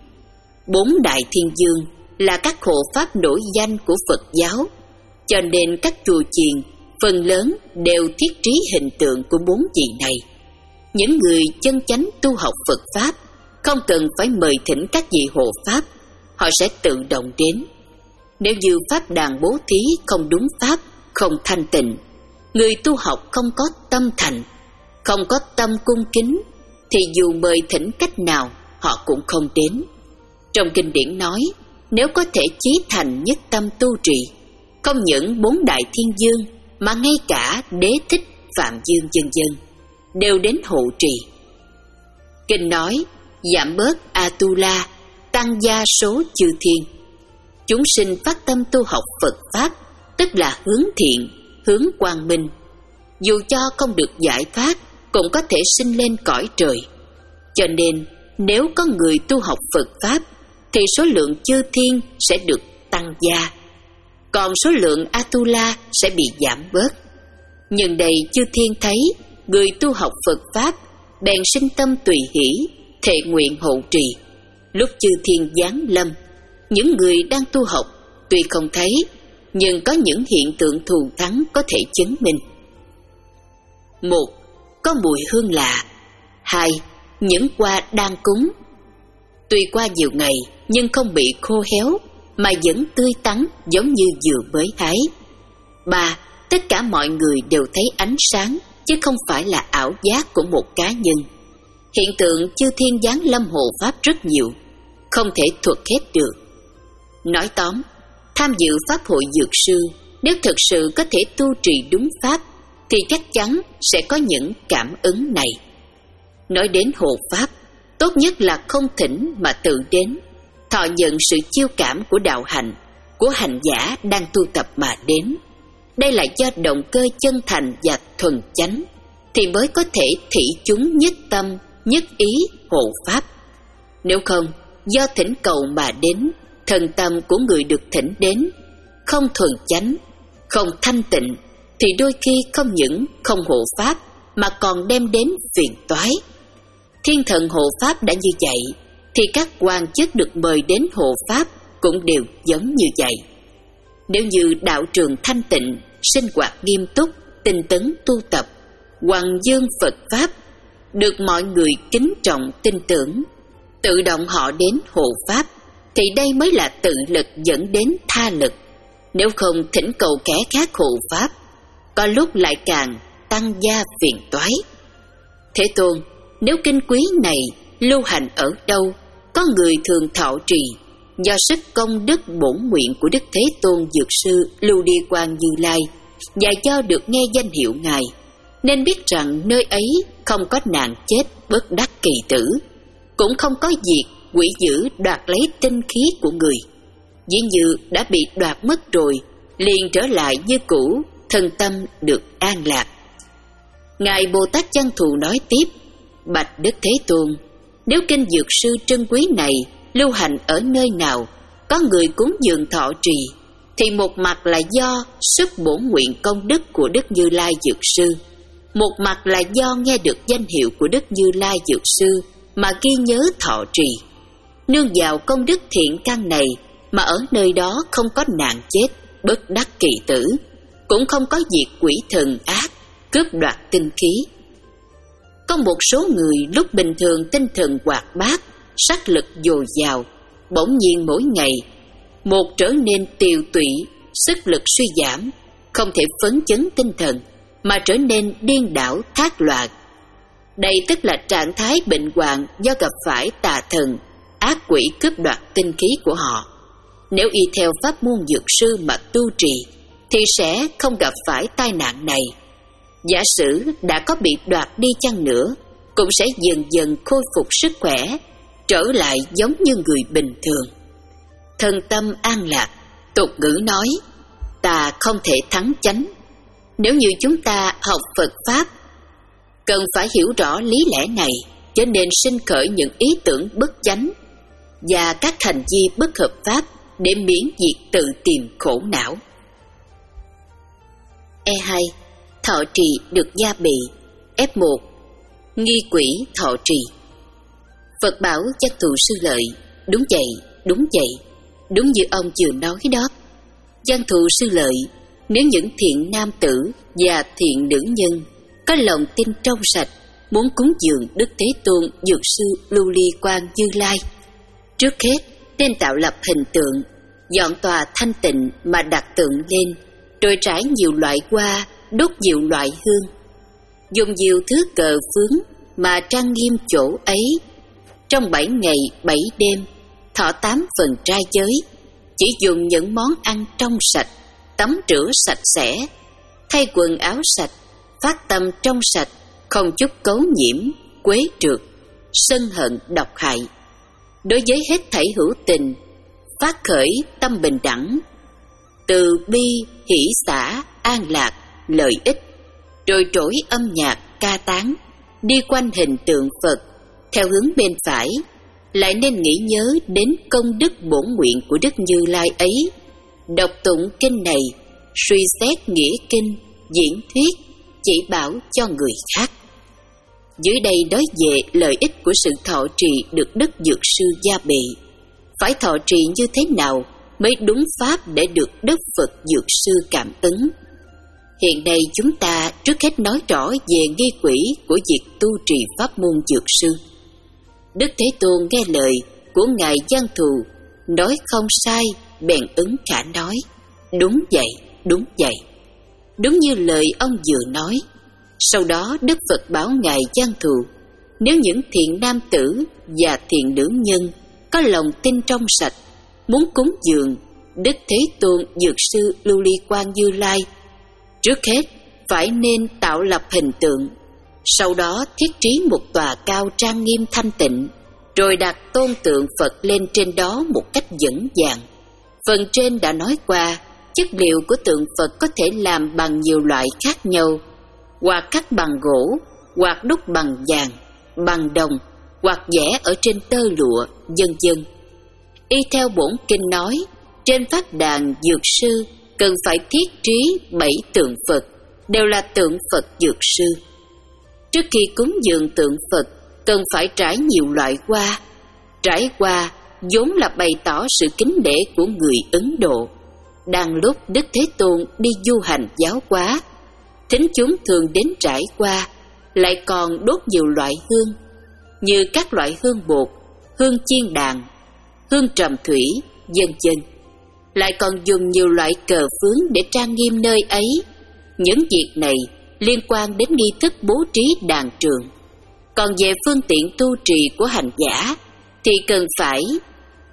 Bốn đại thiên dương là các hộ pháp nổi danh của Phật giáo, cho nên các chùa chiền phần lớn đều thiết trí hình tượng của bốn vị này. Những người chân chánh tu học Phật Pháp không cần phải mời thỉnh các vị hộ pháp, họ sẽ tự động đến. Nếu như pháp đàn bố thí không đúng pháp, không thanh tịnh, người tu học không có tâm thành, không có tâm cung kính, thì dù mời thỉnh cách nào họ cũng không đến. Trong kinh điển nói, nếu có thể chí thành nhất tâm tu trì, không những bốn đại thiên dương mà ngay cả Đế Thích, Phạm Dương vân vân đều đến hộ trì. Kinh nói giảm bớt Atula, tăng gia số chư thiên. Chúng sinh phát tâm tu học Phật Pháp, tức là hướng thiện, hướng quang minh. Dù cho không được giải thoát, cũng có thể sinh lên cõi trời. Cho nên, nếu có người tu học Phật Pháp, thì số lượng chư thiên sẽ được tăng gia, còn số lượng Atula sẽ bị giảm bớt. Nhưng đây chư thiên thấy người tu học Phật Pháp bèn sinh tâm tùy hỷ, thệ nguyện hộ trì. Lúc chư thiên giáng lâm, những người đang tu học tuy không thấy, nhưng có những hiện tượng thù thắng có thể chứng minh. Một, có mùi hương lạ. Hai, những hoa đang cúng tuy qua nhiều ngày nhưng không bị khô héo, mà vẫn tươi tắn giống như vừa mới hái. Ba, tất cả mọi người đều thấy ánh sáng, chứ không phải là ảo giác của một cá nhân. Hiện tượng chư thiên giáng lâm hộ pháp rất nhiều, không thể thuật hết được. Nói tóm, tham dự pháp hội dược sư, nếu thực sự có thể tu trì đúng pháp, thì chắc chắn sẽ có những cảm ứng này. Nói đến hộ pháp, tốt nhất là không thỉnh mà tự đến, thọ nhận sự chiêu cảm của đạo hạnh, của hành giả đang tu tập mà đến. Đây là do động cơ chân thành và thuần chánh, thì mới có thể thị chúng nhất tâm, nhất ý hộ pháp. Nếu không, do thỉnh cầu mà đến, thần tâm của người được thỉnh đến không thuần chánh, không thanh tịnh, thì đôi khi không những không hộ pháp mà còn đem đến phiền toái. Thiên thần hộ pháp đã như vậy, thì các quan chức được mời đến hộ pháp cũng đều giống như vậy. Nếu như đạo trường thanh tịnh, sinh hoạt nghiêm túc, tinh tấn tu tập, hoằng dương Phật Pháp, được mọi người kính trọng tin tưởng, tự động họ đến hộ pháp, thì đây mới là tự lực dẫn đến tha lực. Nếu không thỉnh cầu kẻ khác hộ pháp, có lúc lại càng tăng gia phiền toái. Thế Tôn, nếu kinh quý này lưu hành ở đâu, có người thường thọ trì, do sức công đức bổn nguyện của Đức Thế Tôn Dược Sư Lưu Ly Quang Như Lai, và do được nghe danh hiệu Ngài, nên biết rằng nơi ấy không có nạn chết bất đắc kỳ tử, cũng không có việc quỷ dữ đoạt lấy tinh khí của người. Dĩ như đã bị đoạt mất rồi, liền trở lại như cũ, thân tâm được an lạc. Ngài Bồ Tát Văn Thù nói tiếp: bạch Đức Thế Tôn, nếu kinh Dược Sư trân quý này lưu hành ở nơi nào, có người cúng dường thọ trì, thì một mặt là do sức bổn nguyện công đức của Đức Như Lai Dược Sư, một mặt là do nghe được danh hiệu của Đức Như Lai Dược Sư mà ghi nhớ thọ trì. Nương vào công đức thiện căn này mà ở nơi đó không có nạn chết bất đắc kỳ tử, cũng không có việc quỷ thần ác cướp đoạt tinh khí. Có một số người lúc bình thường tinh thần hoạt bát, sắc lực dồi dào, bỗng nhiên mỗi ngày một trở nên tiều tụy, sức lực suy giảm, không thể phấn chấn tinh thần, mà trở nên điên đảo thác loạn. Đây tức là trạng thái bệnh hoạn do gặp phải tà thần, ác quỷ cướp đoạt tinh khí của họ. Nếu y theo pháp môn Dược Sư mà tu trì, thì sẽ không gặp phải tai nạn này. Giả sử đã có bị đoạt đi chăng nữa, cũng sẽ dần dần khôi phục sức khỏe, trở lại giống như người bình thường. Thân tâm an lạc, tục ngữ nói, tà không thể thắng chánh. Nếu như chúng ta học Phật Pháp, cần phải hiểu rõ lý lẽ này, cho nên sinh khởi những ý tưởng bất chánh và các hành vi bất hợp pháp để miễn việc tự tìm khổ não. E hai. Thọ trì được gia bị. F một. Nghi quỷ thọ trì. Phật bảo Văn Thù Sư Lợi: đúng vậy, đúng vậy, đúng như ông vừa nói đó. Văn Thù Sư Lợi, nếu những thiện nam tử và thiện nữ nhân có lòng tin trong sạch, muốn cúng dường Đức Thế Tôn Dược Sư Lưu Ly Quang Như Lai, trước hết nên tạo lập hình tượng, dọn tòa thanh tịnh mà đặt tượng lên, rồi trải nhiều loại hoa, đốt nhiều loại hương, dùng nhiều thứ cờ phướng mà trang nghiêm chỗ ấy. Trong bảy ngày bảy đêm, thọ tám phần trai giới, chỉ dùng những món ăn trong sạch, tắm rửa sạch sẽ, thay quần áo sạch, phát tâm trong sạch, không chút cấu nhiễm, quế trượt, sân hận độc hại. Đối với hết thảy hữu tình, phát khởi tâm bình đẳng, từ bi, hỷ xả, an lạc, lợi ích, rồi trỗi âm nhạc ca tán, đi quanh hình tượng Phật theo hướng bên phải, lại nên nghĩ nhớ đến công đức bổn nguyện của Đức Như Lai ấy, đọc tụng kinh này, suy xét nghĩa kinh, diễn thuyết, chỉ bảo cho người khác. Dưới đây nói về lợi ích của sự thọ trì được Đức Dược Sư gia bị. Phải thọ trì như thế nào mới đúng pháp để được Đức Phật Dược Sư cảm ứng? Hiện nay chúng ta trước hết nói rõ về nghi quỷ của việc tu trì pháp môn Dược Sư. Đức Thế Tôn nghe lời của Ngài Văn Thù, nói không sai, bèn ứng khả nói: đúng vậy, đúng vậy, đúng như lời ông vừa nói. Sau đó Đức Phật bảo Ngài Văn Thù, nếu những thiện nam tử và thiện nữ nhân có lòng tin trong sạch, muốn cúng dường Đức Thế Tôn Dược Sư Lưu Ly Quang Như Lai, trước hết phải nên tạo lập hình tượng, sau đó thiết trí một tòa cao trang nghiêm thanh tịnh, rồi đặt tôn tượng Phật lên trên đó một cách vững vàng. Phần trên đã nói qua, chất liệu của tượng Phật có thể làm bằng nhiều loại khác nhau, hoặc cắt bằng gỗ, hoặc đúc bằng vàng, bằng đồng, hoặc vẽ ở trên tơ lụa, vân vân. Y theo bổn kinh nói, trên pháp đàn Dược Sư cần phải thiết trí bảy tượng Phật, đều là tượng Phật Dược Sư. Trước khi cúng dường tượng Phật, cần phải trải nhiều loại hoa. Trải hoa vốn là bày tỏ sự kính nể của người Ấn Độ. Đang lúc Đức Thế Tôn đi du hành giáo hóa, thính chúng thường đến trải hoa, lại còn đốt nhiều loại hương, như các loại hương bột, hương chiên đàn, hương trầm thủy, vân vân. Lại còn dùng nhiều loại cờ phướng để trang nghiêm nơi ấy. Những việc này liên quan đến nghi thức bố trí đàn trường. Còn về phương tiện tu trì của hành giả thì cần phải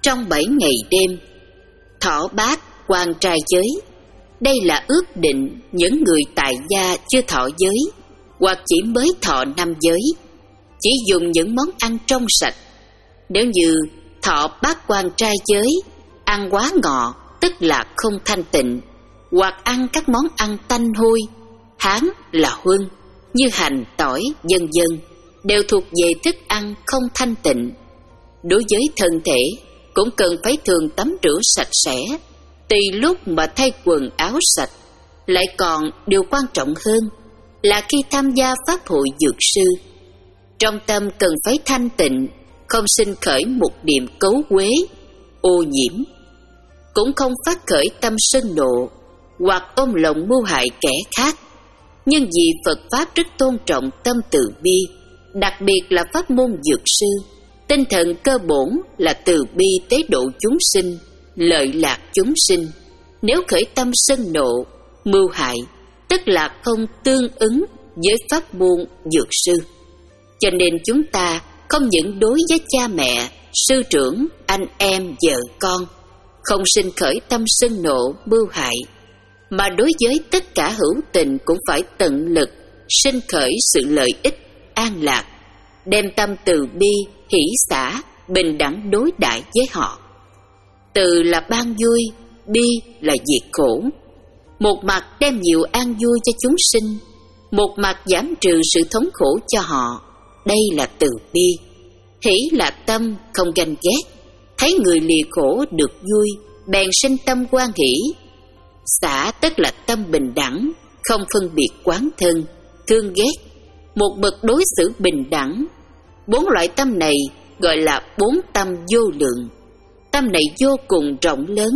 trong bảy ngày đêm, thọ bát quan trai giới. Đây là ước định những người tại gia chưa thọ giới hoặc chỉ mới thọ năm giới, chỉ dùng những món ăn trong sạch. Nếu như thọ bát quan trai giới, ăn quá ngọ tức là không thanh tịnh, hoặc ăn các món ăn tanh hôi, Hán là huân, như hành, tỏi, vân vân, đều thuộc về thức ăn không thanh tịnh. Đối với thân thể cũng cần phải thường tắm rửa sạch sẽ, tùy lúc mà thay quần áo sạch. Lại còn điều quan trọng hơn là khi tham gia pháp hội dược sư, trong tâm cần phải thanh tịnh, không sinh khởi một niệm cấu uế, ô nhiễm, cũng không phát khởi tâm sân nộ hoặc ôm lòng mưu hại kẻ khác. Nhưng vì Phật Pháp rất tôn trọng tâm từ bi, đặc biệt là pháp môn dược sư, tinh thần cơ bổn là từ bi tế độ chúng sinh, lợi lạc chúng sinh. Nếu khởi tâm sân nộ, mưu hại, tức là không tương ứng với pháp môn dược sư. Cho nên chúng ta không những đối với cha mẹ, sư trưởng, anh em, vợ con không sinh khởi tâm sân nộ, mưu hại, mà đối với tất cả hữu tình cũng phải tận lực sinh khởi sự lợi ích, an lạc, đem tâm từ bi, hỷ xả, bình đẳng đối đãi với họ. Từ là ban vui, bi là diệt khổ. Một mặt đem nhiều an vui cho chúng sinh, một mặt giảm trừ sự thống khổ cho họ. Đây là từ bi. Hỷ là tâm không ganh ghét, thấy người lìa khổ được vui, bèn sinh tâm hoan hỷ. Xả tức là tâm bình đẳng, không phân biệt oán thân, thương ghét, một bậc đối xử bình đẳng. Bốn loại tâm này gọi là bốn tâm vô lượng. Tâm này vô cùng rộng lớn,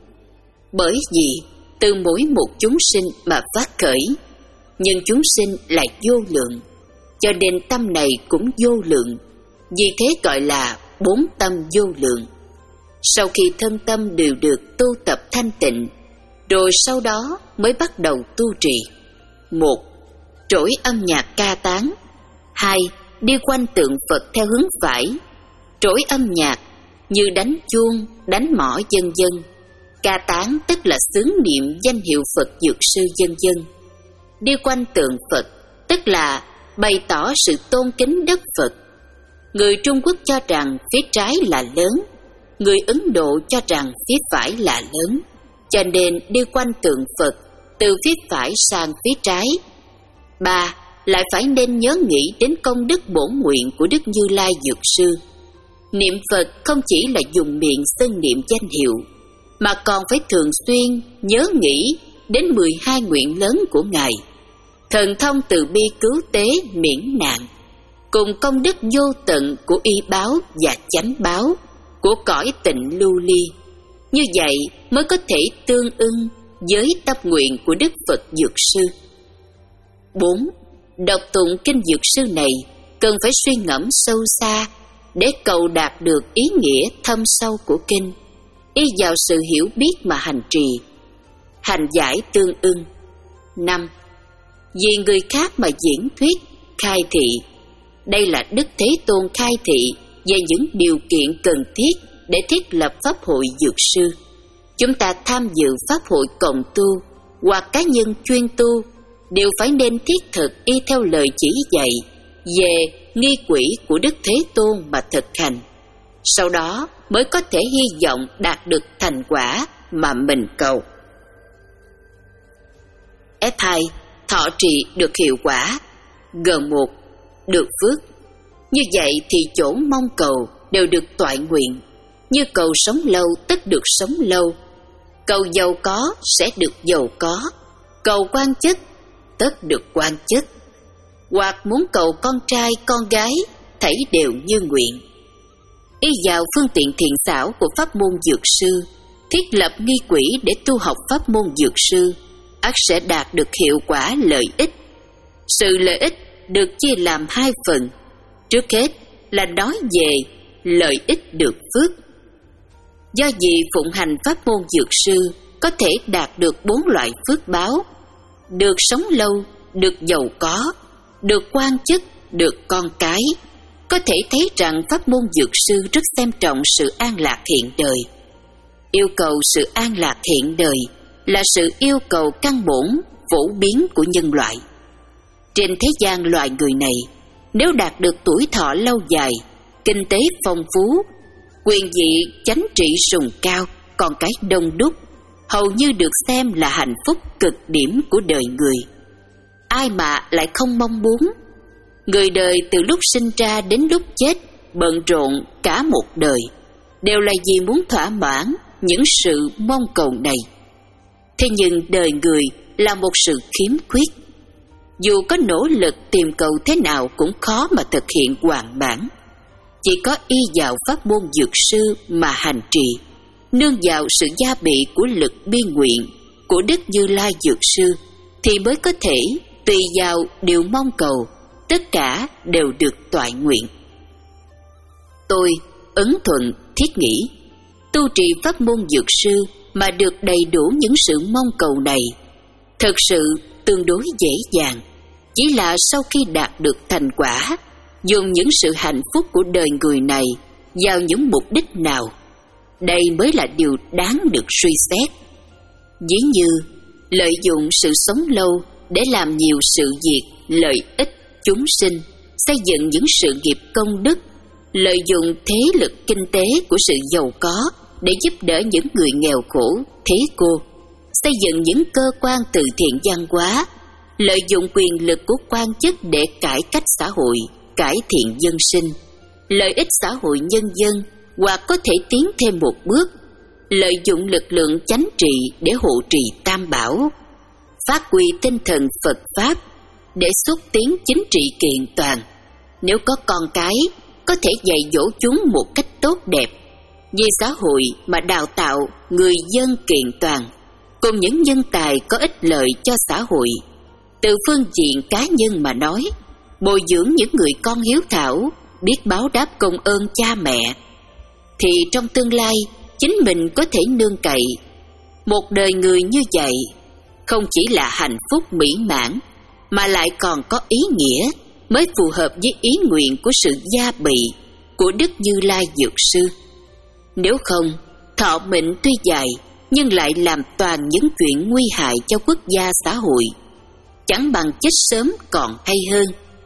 bởi vì từ mỗi một chúng sinh mà phát khởi, nhưng chúng sinh là vô lượng, cho nên tâm này cũng vô lượng. Vì thế gọi là bốn tâm vô lượng. Sau khi thân tâm đều được tu tập thanh tịnh, rồi sau đó mới bắt đầu tu trì. Một, trỗi âm nhạc ca tán. Hai, đi quanh tượng Phật theo hướng phải. Trỗi âm nhạc như đánh chuông, đánh mõ vân vân. Ca tán tức là xướng niệm danh hiệu Phật dược sư vân vân. Đi quanh tượng Phật tức là bày tỏ sự tôn kính đất Phật. Người Trung Quốc cho rằng phía trái là lớn, người Ấn Độ cho rằng phía phải là lớn, cho nên đi quanh tượng Phật từ phía phải sang phía trái. Ba, lại phải nên nhớ nghĩ đến công đức bổn nguyện của Đức Như Lai Dược Sư. Niệm Phật không chỉ là dùng miệng xưng niệm danh hiệu, mà còn phải thường xuyên nhớ nghĩ đến mười hai nguyện lớn của Ngài: thần thông từ bi cứu tế miễn nạn, cùng công đức vô tận của y báo và chánh báo, của cõi tịnh lưu ly. Như vậy mới có thể tương ưng với tâm nguyện của Đức Phật Dược Sư. Bốn, đọc tụng kinh Dược Sư này cần phải suy ngẫm sâu xa để cầu đạt được ý nghĩa thâm sâu của kinh, y vào sự hiểu biết mà hành trì, hành giải tương ưng. Năm, vì người khác mà diễn thuyết, khai thị. Đây là Đức Thế Tôn khai thị về những điều kiện cần thiết để thiết lập pháp hội dược sư. Chúng ta tham dự pháp hội cộng tu hoặc cá nhân chuyên tu đều phải nên thiết thực y theo lời chỉ dạy về nghi quỹ của Đức Thế Tôn mà thực hành. Sau đó mới có thể hy vọng đạt được thành quả mà mình cầu. F hai. Thọ trì được hiệu quả. G một. Được phước. Như vậy thì chỗ mong cầu đều được toại nguyện. Như cầu sống lâu tức được sống lâu, cầu giàu có sẽ được giàu có, cầu quan chức tất được quan chức, hoặc muốn cầu con trai con gái thảy đều như nguyện. Y vào phương tiện thiện xảo của pháp môn dược sư, thiết lập nghi quỹ để tu học pháp môn dược sư, ắt sẽ đạt được hiệu quả lợi ích. Sự lợi ích được chia làm hai phần. Trước hết là nói về lợi ích được phước. Do vì phụng hành pháp môn dược sư có thể đạt được bốn loại phước báo: được sống lâu, được giàu có, được quan chức, được con cái. có thể thấy rằng pháp môn dược sư rất xem trọng sự an lạc hiện đời. Yêu cầu sự an lạc hiện đời là sự yêu cầu căn bổn, phổ biến của nhân loại. Trên thế gian loài người này, nếu đạt được tuổi thọ lâu dài, kinh tế phong phú, quyền vị chánh trị sùng cao, con cái đông đúc, hầu như được xem là hạnh phúc cực điểm của đời người. Ai mà lại không mong muốn? Người đời từ lúc sinh ra đến lúc chết, bận rộn cả một đời, đều là vì muốn thỏa mãn những sự mong cầu này. Thế nhưng đời người là một sự khiếm khuyết. Dù có nỗ lực tìm cầu thế nào cũng khó mà thực hiện hoàn mãn. Chỉ có y vào pháp môn dược sư mà hành trì, nương vào sự gia bị của lực bi nguyện của Đức Như Lai Dược Sư, thì mới có thể tùy vào điều mong cầu, tất cả đều được toại nguyện. Tôi, Ấn Thuận, thiết nghĩ, tu trì pháp môn dược sư mà được đầy đủ những sự mong cầu này, thực sự tương đối dễ dàng. Chỉ là sau khi đạt được thành quả, dùng những sự hạnh phúc của đời người này vào những mục đích nào, đây mới là điều đáng được suy xét. Ví như lợi dụng sự sống lâu để làm nhiều sự việc lợi ích chúng sinh, xây dựng những sự nghiệp công đức, lợi dụng thế lực kinh tế của sự giàu có để giúp đỡ những người nghèo khổ, thế cô, xây dựng những cơ quan từ thiện văn hóa, lợi dụng quyền lực của quan chức để cải cách xã hội, cải thiện dân sinh, lợi ích xã hội nhân dân, hoặc có thể tiến thêm một bước, lợi dụng lực lượng chánh trị để hộ trì tam bảo, phát huy tinh thần Phật Pháp để xúc tiến chính trị kiện toàn. Nếu có con cái, có thể dạy dỗ chúng một cách tốt đẹp, vì xã hội mà đào tạo người dân kiện toàn, cùng những nhân tài có ích lợi cho xã hội. Từ phương diện cá nhân mà nói, bồi dưỡng những người con hiếu thảo, biết báo đáp công ơn cha mẹ, thì trong tương lai chính mình có thể nương cậy. Một đời người như vậy không chỉ là hạnh phúc mỹ mãn, mà lại còn có ý nghĩa, mới phù hợp với ý nguyện của sự gia bị của Đức Như Lai Dược Sư. Nếu không, thọ mệnh tuy dài nhưng lại làm toàn những chuyện nguy hại cho quốc gia xã hội, chẳng bằng chết sớm còn hay hơn.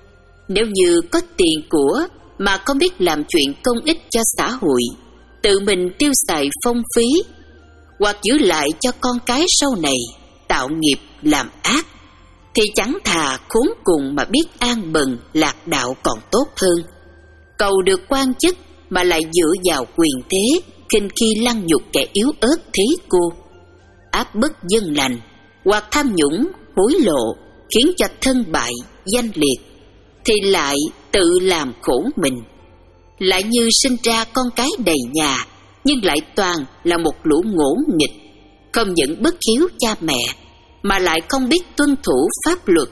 Nếu như có tiền của mà không biết làm chuyện công ích cho xã hội, tự mình tiêu xài phong phí, hoặc giữ lại cho con cái sau này tạo nghiệp làm ác, thì chẳng thà khốn cùng mà biết an bần lạc đạo còn tốt hơn. Cầu được quan chức mà lại dựa vào quyền thế, khinh khi lăng nhục kẻ yếu ớt thế cô, áp bức dân lành, hoặc tham nhũng hối lộ, khiến cho thân bại danh liệt, thì lại tự làm khổ mình. Lại như sinh ra con cái đầy nhà, nhưng lại toàn là một lũ ngỗ nghịch, không những bất hiếu cha mẹ, mà lại không biết tuân thủ pháp luật,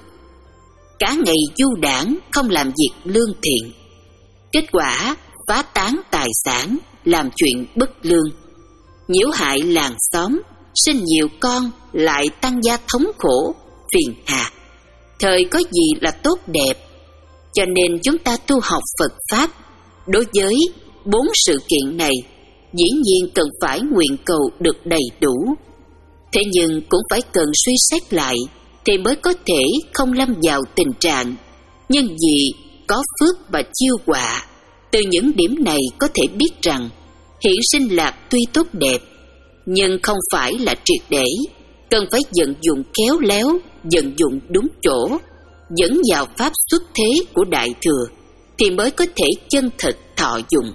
cả ngày du đảng không làm việc lương thiện. Kết quả phá tán tài sản, làm chuyện bất lương, nhiễu hại làng xóm, sinh nhiều con, lại tăng gia thống khổ, phiền hà. Thời có gì là tốt đẹp? Cho nên chúng ta tu học Phật Pháp, đối với bốn sự kiện này, dĩ nhiên cần phải nguyện cầu được đầy đủ. Thế nhưng cũng phải cần suy xét lại, thì mới có thể không lâm vào tình trạng nhân gì có phước và chiêu họa. Từ những điểm này có thể biết rằng hiện sinh lạc tuy tốt đẹp, nhưng không phải là triệt để, cần phải vận dụng khéo léo, vận dụng đúng chỗ, dẫn vào pháp xuất thế của Đại Thừa, thì mới có thể chân thực thọ dụng.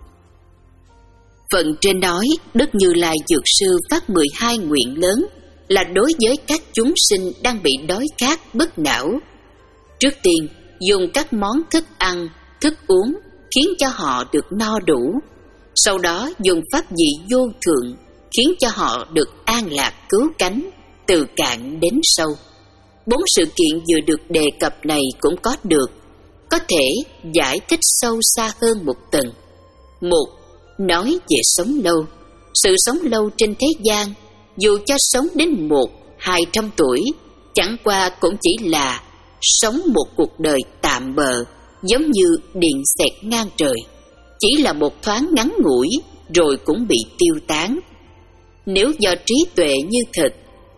Phần trên nói, Đức Như Lai Dược Sư phát mười hai nguyện lớn là đối với các chúng sinh đang bị đói khát bất não. Trước tiên, dùng các món thức ăn, thức uống khiến cho họ được no đủ. Sau đó dùng pháp vị vô thượng khiến cho họ được an lạc cứu cánh từ cạn đến sâu. Bốn sự kiện vừa được đề cập này cũng có được, có thể giải thích sâu xa hơn một tầng. Một, nói về sống lâu. Sự sống lâu trên thế gian, dù cho sống đến một, hai trăm tuổi, chẳng qua cũng chỉ là sống một cuộc đời tạm bợ, giống như điện xẹt ngang trời, chỉ là một thoáng ngắn ngủi rồi cũng bị tiêu tán. Nếu do trí tuệ như thực,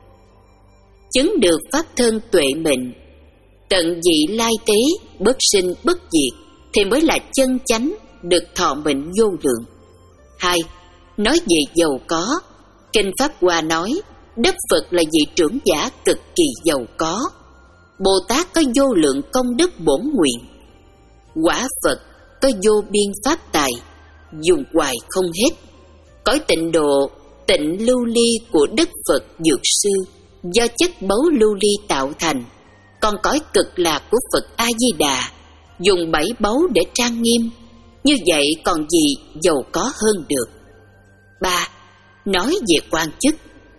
chứng được pháp thân tuệ mệnh, tận dị lai tế, bất sinh bất diệt, thì mới là chân chánh được thọ mệnh vô lượng. Hai, nói về giàu có, Kinh Pháp Hoa nói Đức Phật là vị trưởng giả cực kỳ giàu có. Bồ Tát có vô lượng công đức bổn nguyện. Quả Phật có vô biên pháp tài, dùng hoài không hết. Cõi tịnh độ, tịnh lưu ly của Đức Phật Dược Sư do chất báu lưu ly tạo thành. Còn cõi cực lạc của Phật A-di-đà dùng bảy báu để trang nghiêm. Như vậy còn gì giàu có hơn được. Ba, nói về quan chức.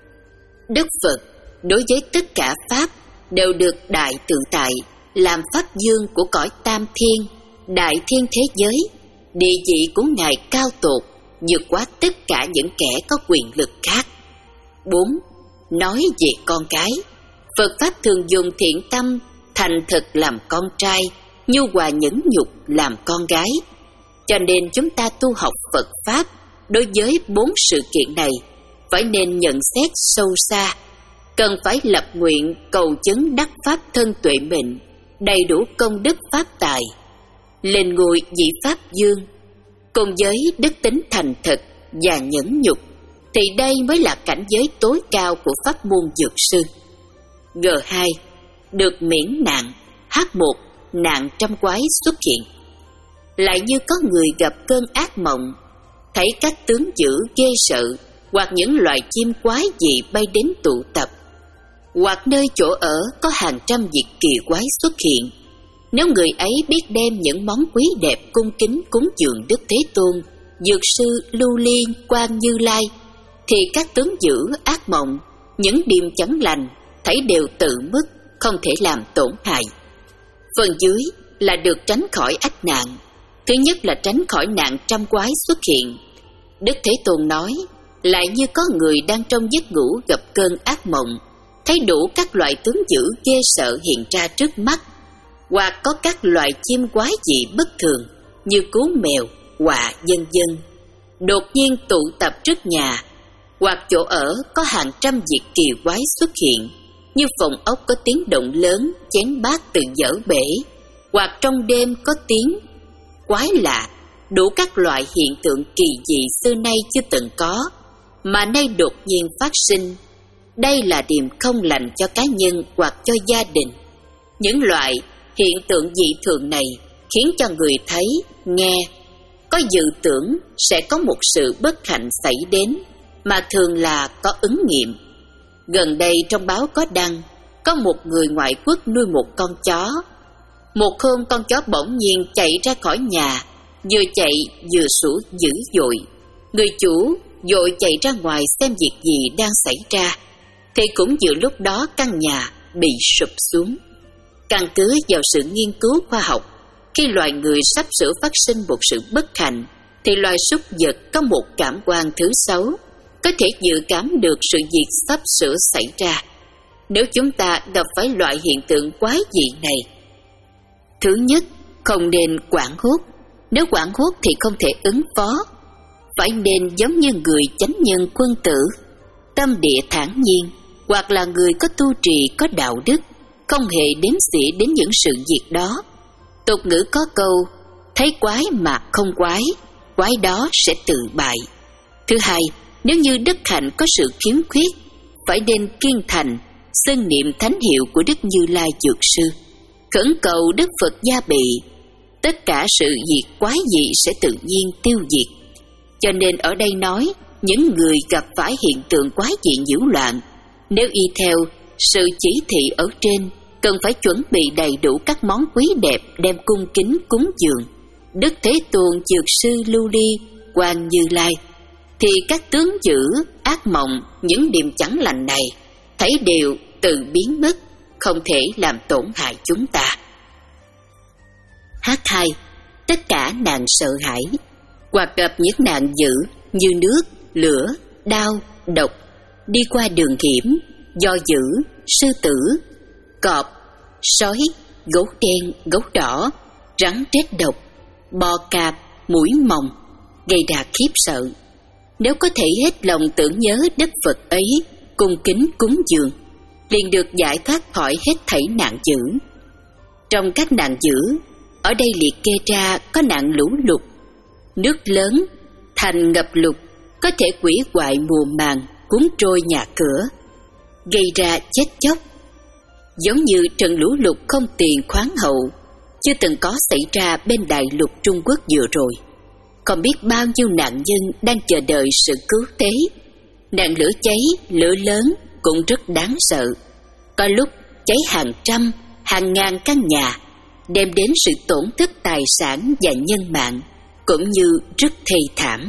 Đức Phật đối với tất cả pháp đều được đại tự tại, làm pháp dương của cõi tam thiên, đại thiên thế giới. Địa vị của Ngài cao tột, vượt quá tất cả những kẻ có quyền lực khác. Bốn, nói về con cái. Phật Pháp thường dùng thiện tâm, thành thực làm con trai, nhu hòa nhẫn nhục làm con gái. Cho nên chúng ta tu học Phật Pháp, đối với bốn sự kiện này phải nên nhận xét sâu xa, cần phải lập nguyện cầu chứng đắc pháp thân tuệ mệnh, đầy đủ công đức pháp tài, lên ngôi vị pháp dương, cùng với đức tính thành thực và nhẫn nhục, thì đây mới là cảnh giới tối cao của pháp môn dược sư. G hai, được miễn nạn. H một, nạn trăm quái xuất hiện. Lại như có người gặp cơn ác mộng, thấy các tướng dữ ghê sợ, hoặc những loài chim quái dị bay đến tụ tập, hoặc nơi chỗ ở có hàng trăm việc kỳ quái xuất hiện. Nếu người ấy biết đem những món quý đẹp cung kính cúng dường Đức Thế Tôn, Dược Sư, Lưu Ly, Quan Như Lai, thì các tướng dữ ác mộng, những điềm chẳng lành, thấy đều tự mất, không thể làm tổn hại. Phần dưới là được tránh khỏi ách nạn. Thứ nhất là tránh khỏi nạn trăm quái xuất hiện. Đức Thế Tôn nói, lại như có người đang trong giấc ngủ gặp cơn ác mộng, thấy đủ các loại tướng dữ ghê sợ hiện ra trước mắt, hoặc có các loại chim quái dị bất thường như cú mèo, quạ vân vân đột nhiên tụ tập trước nhà, hoặc chỗ ở có hàng trăm việc kỳ quái xuất hiện như phòng ốc có tiếng động lớn, chén bát từ vỡ bể, hoặc trong đêm có tiếng quái lạ, đủ các loại hiện tượng kỳ dị xưa nay chưa từng có, mà nay đột nhiên phát sinh. Đây là điềm không lành cho cá nhân hoặc cho gia đình. Những loại hiện tượng dị thường này khiến cho người thấy, nghe, có dự tưởng sẽ có một sự bất hạnh xảy đến, mà thường là có ứng nghiệm. Gần đây trong báo có đăng, có một người ngoại quốc nuôi một con chó. Một hôm con chó bỗng nhiên chạy ra khỏi nhà, vừa chạy vừa sủa dữ dội. Người chủ vội chạy ra ngoài xem việc gì đang xảy ra, thì cũng vừa lúc đó căn nhà bị sụp xuống. Căn cứ vào sự nghiên cứu khoa học, khi loài người sắp sửa phát sinh một sự bất hạnh, thì loài súc vật có một cảm quan thứ sáu, có thể dự cảm được sự việc sắp sửa xảy ra. Nếu chúng ta gặp phải loại hiện tượng quái dị này, thứ nhất, không nên hoảng hốt. Nếu hoảng hốt thì không thể ứng phó. Phải nên giống như người chánh nhân quân tử, tâm địa thản nhiên, hoặc là người có tu trì, có đạo đức, không hề đếm xỉa đến những sự việc đó. Tục ngữ có câu, thấy quái mà không quái, quái đó sẽ tự bại. Thứ hai, nếu như đức hạnh có sự khiếm khuyết, phải nên kiên thành, xưng niệm thánh hiệu của Đức Như Lai Dược Sư, khẩn cầu Đức Phật gia bị, tất cả sự việc quái dị sẽ tự nhiên tiêu diệt. Cho nên ở đây nói, những người gặp phải hiện tượng quái dị nhiễu loạn, nếu y theo sự chỉ thị ở trên, cần phải chuẩn bị đầy đủ các món quý đẹp đem cung kính cúng dường Đức Thế Tôn, Dược Sư, Lưu Ly, Quan Như Lai, thì các tướng dữ, ác mộng, những điềm chẳng lành này thấy đều tự biến mất, không thể làm tổn hại chúng ta. H hai, tất cả nạn sợ hãi, hoặc gặp những nạn dữ như nước, lửa, đao, độc, đi qua đường hiểm, do dữ, sư tử, cọp, sói, gấu đen, gấu đỏ, rắn rết độc, bò cạp, muỗi mòng, gây ra khiếp sợ. Nếu có thể hết lòng tưởng nhớ đất Phật ấy, cung kính cúng dường, liền được giải thoát khỏi hết thảy nạn dữ. Trong các nạn dữ, ở đây liệt kê ra có nạn lũ lụt, nước lớn, thành ngập lụt, có thể hủy hoại mùa màng, cuốn trôi nhà cửa, gây ra chết chóc. Giống như trận lũ lụt không tiền khoáng hậu chưa từng có xảy ra bên đại lục Trung Quốc vừa rồi. Còn biết bao nhiêu nạn nhân đang chờ đợi sự cứu tế. Nạn lửa cháy, lửa lớn cũng rất đáng sợ. Có lúc cháy hàng trăm, hàng ngàn căn nhà, đem đến sự tổn thất tài sản và nhân mạng, cũng như rất thê thảm.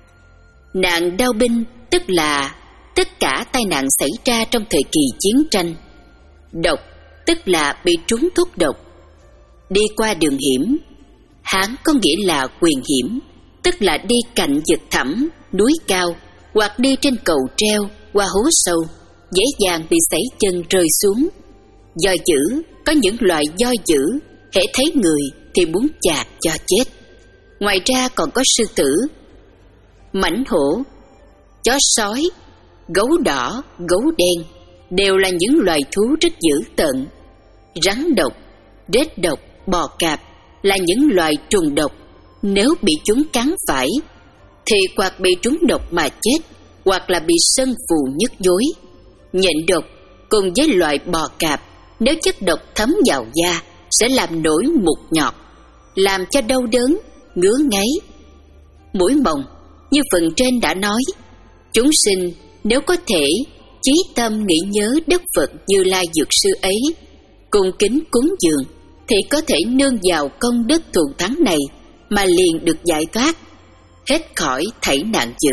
Nạn đao binh tức là tất cả tai nạn xảy ra trong thời kỳ chiến tranh. Độc tức là bị trúng thuốc độc. Đi qua đường hiểm, Hán có nghĩa là quyền hiểm, tức là đi cạnh vực thẳm, núi cao, hoặc đi trên cầu treo qua hố sâu, dễ dàng bị sẩy chân rơi xuống. Do dữ, có những loại do dữ, hễ thấy người thì muốn chạc cho chết. Ngoài ra còn có sư tử, mãnh hổ, chó sói, gấu đỏ, gấu đen, đều là những loài thú rất dữ tợn. Rắn độc, rết độc, bò cạp là những loài trùng độc. Nếu bị chúng cắn phải thì hoặc bị trúng độc mà chết, hoặc là bị sân phù nhức nhối. Nhện độc cùng với loại bò cạp, nếu chất độc thấm vào da sẽ làm nổi mụn nhọt, làm cho đau đớn, ngứa ngáy. Muỗi mòng, như phần trên đã nói, chúng sinh nếu có thể chí tâm nghĩ nhớ Đức Phật Như Lai Dược Sư ấy, cung kính cúng dường, thì có thể nương vào công đức thù thắng này mà liền được giải thoát, hết khỏi thảy nạn dữ.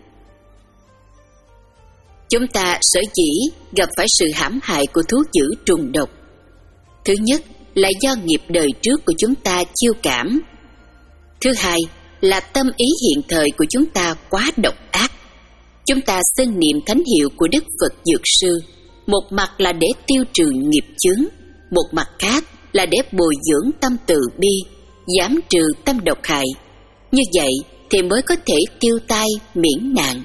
Chúng ta sở dĩ gặp phải sự hãm hại của thú dữ trùng độc, thứ nhất là do nghiệp đời trước của chúng ta chiêu cảm. Thứ hai là tâm ý hiện thời của chúng ta quá độc ác. Chúng ta xưng niệm thánh hiệu của Đức Phật Dược Sư, một mặt là để tiêu trừ nghiệp chướng, một mặt khác là để bồi dưỡng tâm từ bi, giảm trừ tâm độc hại. Như vậy thì mới có thể tiêu tai miễn nạn.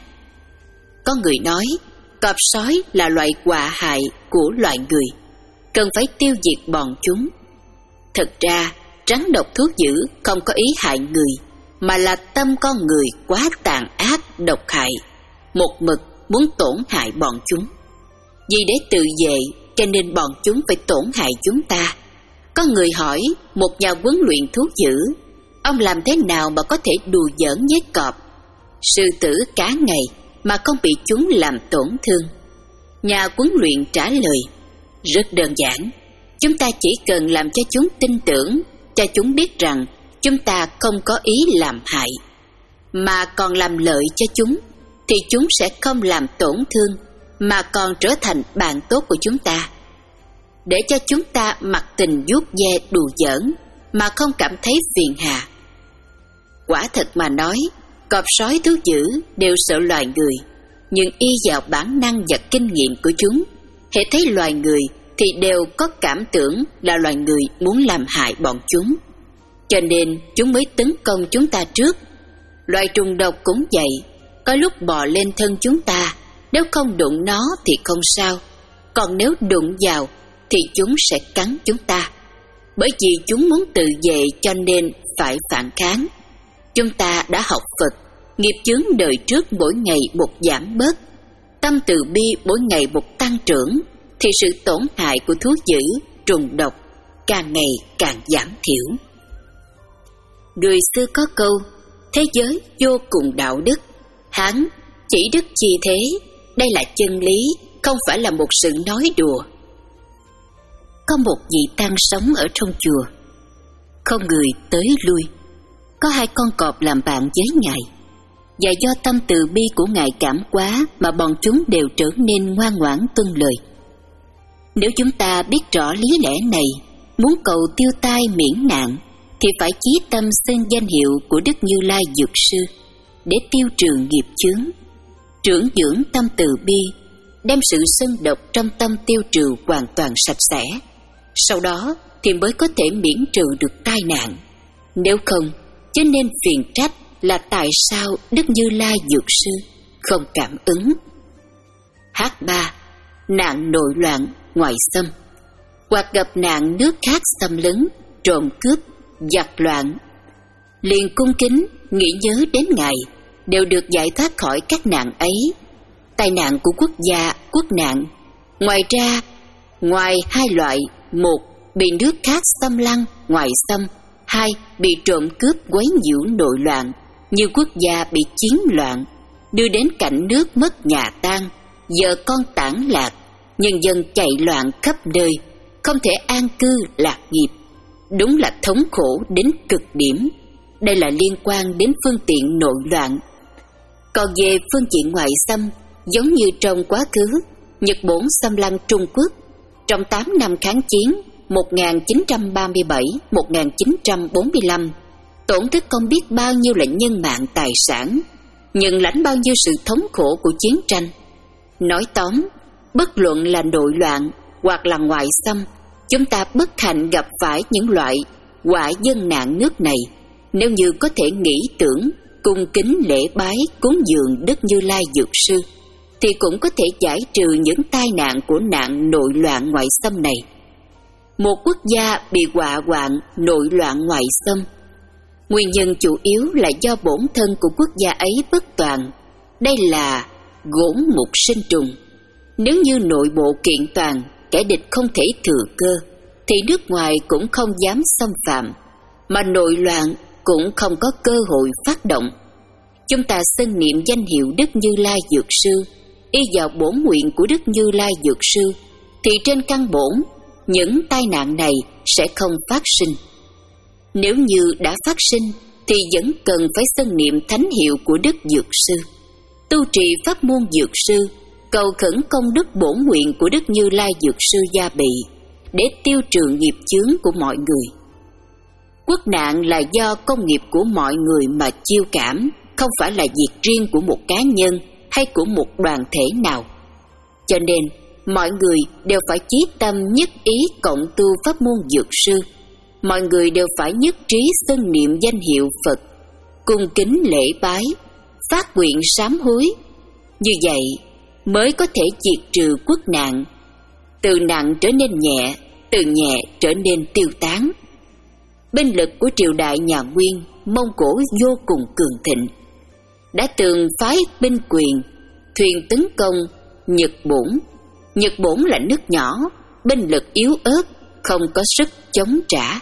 Có người nói cọp sói là loại họa hại của loài người, cần phải tiêu diệt bọn chúng. Thật ra rắn độc thuốc dữ không có ý hại người, mà là tâm con người quá tàn ác độc hại, một mực muốn tổn hại bọn chúng. Vì để tự vệ cho nên bọn chúng phải tổn hại chúng ta. Có người hỏi một nhà huấn luyện thú dữ, ông làm thế nào mà có thể đùa giỡn với cọp, sư tử cả ngày mà không bị chúng làm tổn thương? Nhà huấn luyện trả lời, rất đơn giản, chúng ta chỉ cần làm cho chúng tin tưởng, cho chúng biết rằng chúng ta không có ý làm hại, mà còn làm lợi cho chúng, thì chúng sẽ không làm tổn thương, mà còn trở thành bạn tốt của chúng ta. Để cho chúng ta mặc tình vuốt ve đùa giỡn mà không cảm thấy phiền hà. Quả thật mà nói, cọp sói thú dữ đều sợ loài người, nhưng y vào bản năng và kinh nghiệm của chúng, hễ thấy loài người thì đều có cảm tưởng là loài người muốn làm hại bọn chúng, cho nên chúng mới tấn công chúng ta trước. Loài trùng độc cũng vậy, có lúc bò lên thân chúng ta, nếu không đụng nó thì không sao, còn nếu đụng vào thì chúng sẽ cắn chúng ta. Bởi vì chúng muốn tự vệ cho nên phải phản kháng. Chúng ta đã học Phật, nghiệp chướng đời trước mỗi ngày một giảm bớt, tâm từ bi mỗi ngày một tăng trưởng, thì sự tổn hại của thú dữ, trùng độc càng ngày càng giảm thiểu. Người xưa có câu, thế giới vô cùng đạo đức, Hán chỉ đức chi thế. Đây là chân lý, không phải là một sự nói đùa. Có một vị tăng sống ở trong chùa, không người tới lui. Có hai con cọp làm bạn với ngài, và do tâm từ bi của ngài cảm quá mà bọn chúng đều trở nên ngoan ngoãn tuân lời. Nếu chúng ta biết rõ lý lẽ này, muốn cầu tiêu tai miễn nạn, thì phải chí tâm xưng danh hiệu của Đức Như Lai Dược Sư để tiêu trừ nghiệp chướng, trưởng dưỡng tâm từ bi, đem sự sân độc trong tâm tiêu trừ hoàn toàn sạch sẽ. Sau đó thì mới có thể miễn trừ được tai nạn. Nếu không, cho nên phiền trách là tại sao Đức Như Lai Dược Sư không cảm ứng. H ba. Nạn nội loạn ngoại xâm, hoặc gặp nạn nước khác xâm lấn, trộm cướp, giặc loạn, liền cung kính nghĩ nhớ đến Ngài, đều được giải thoát khỏi các nạn ấy. Tai nạn của quốc gia, quốc nạn. Ngoài ra, ngoài hai loại: một, bị nước khác xâm lăng, ngoại xâm; hai, bị trộm cướp quấy nhiễu nội loạn, như quốc gia bị chiến loạn, đưa đến cảnh nước mất nhà tan, vợ con tản lạc, nhân dân chạy loạn khắp nơi, không thể an cư lạc nghiệp. Đúng là thống khổ đến cực điểm. Đây là liên quan đến phương tiện nội loạn. Còn về phương diện ngoại xâm, giống như trong quá khứ, Nhật Bổn xâm lăng Trung Quốc trong tám năm kháng chiến một nghìn chín trăm ba mươi bảy đến một nghìn chín trăm bốn mươi lăm, tổn thất không biết bao nhiêu là nhân mạng tài sản, nhận lãnh bao nhiêu sự thống khổ của chiến tranh. Nói tóm, bất luận là nội loạn hoặc là ngoại xâm, chúng ta bất hạnh gặp phải những loại quả dân nạn nước này, nếu như có thể nghĩ tưởng, cung kính lễ bái, cúng dường Đức Như Lai Dược Sư, thì cũng có thể giải trừ những tai nạn của nạn nội loạn ngoại xâm này. Một quốc gia bị họa hoạn nội loạn ngoại xâm, nguyên nhân chủ yếu là do bổn thân của quốc gia ấy bất toàn. Đây là gỗn mục sinh trùng. Nếu như nội bộ kiện toàn, kẻ địch không thể thừa cơ, thì nước ngoài cũng không dám xâm phạm, mà nội loạn cũng không có cơ hội phát động. Chúng ta xưng niệm danh hiệu Đức Như Lai Dược Sư, y vào bổn nguyện của Đức Như Lai Dược Sư, thì trên căn bổn, những tai nạn này sẽ không phát sinh. Nếu như đã phát sinh, thì vẫn cần phải xưng niệm thánh hiệu của Đức Dược Sư, tu trì pháp môn Dược Sư, cầu khẩn công đức bổn nguyện của Đức Như Lai Dược Sư gia bị, để tiêu trừ nghiệp chướng của mọi người. Quốc nạn là do công nghiệp của mọi người mà chiêu cảm, không phải là việc riêng của một cá nhân hay của một đoàn thể nào. Cho nên, mọi người đều phải chí tâm nhất ý cộng tu pháp môn Dược Sư. Mọi người đều phải nhất trí xưng niệm danh hiệu Phật, cung kính lễ bái, phát nguyện sám hối. Như vậy mới có thể diệt trừ quốc nạn, từ nặng trở nên nhẹ, từ nhẹ trở nên tiêu tán. Binh lực của triều đại nhà Nguyên, Mông Cổ vô cùng cường thịnh, đã từng phái binh quyền, thuyền tấn công Nhật Bổn. Nhật Bổn là nước nhỏ, binh lực yếu ớt, không có sức chống trả,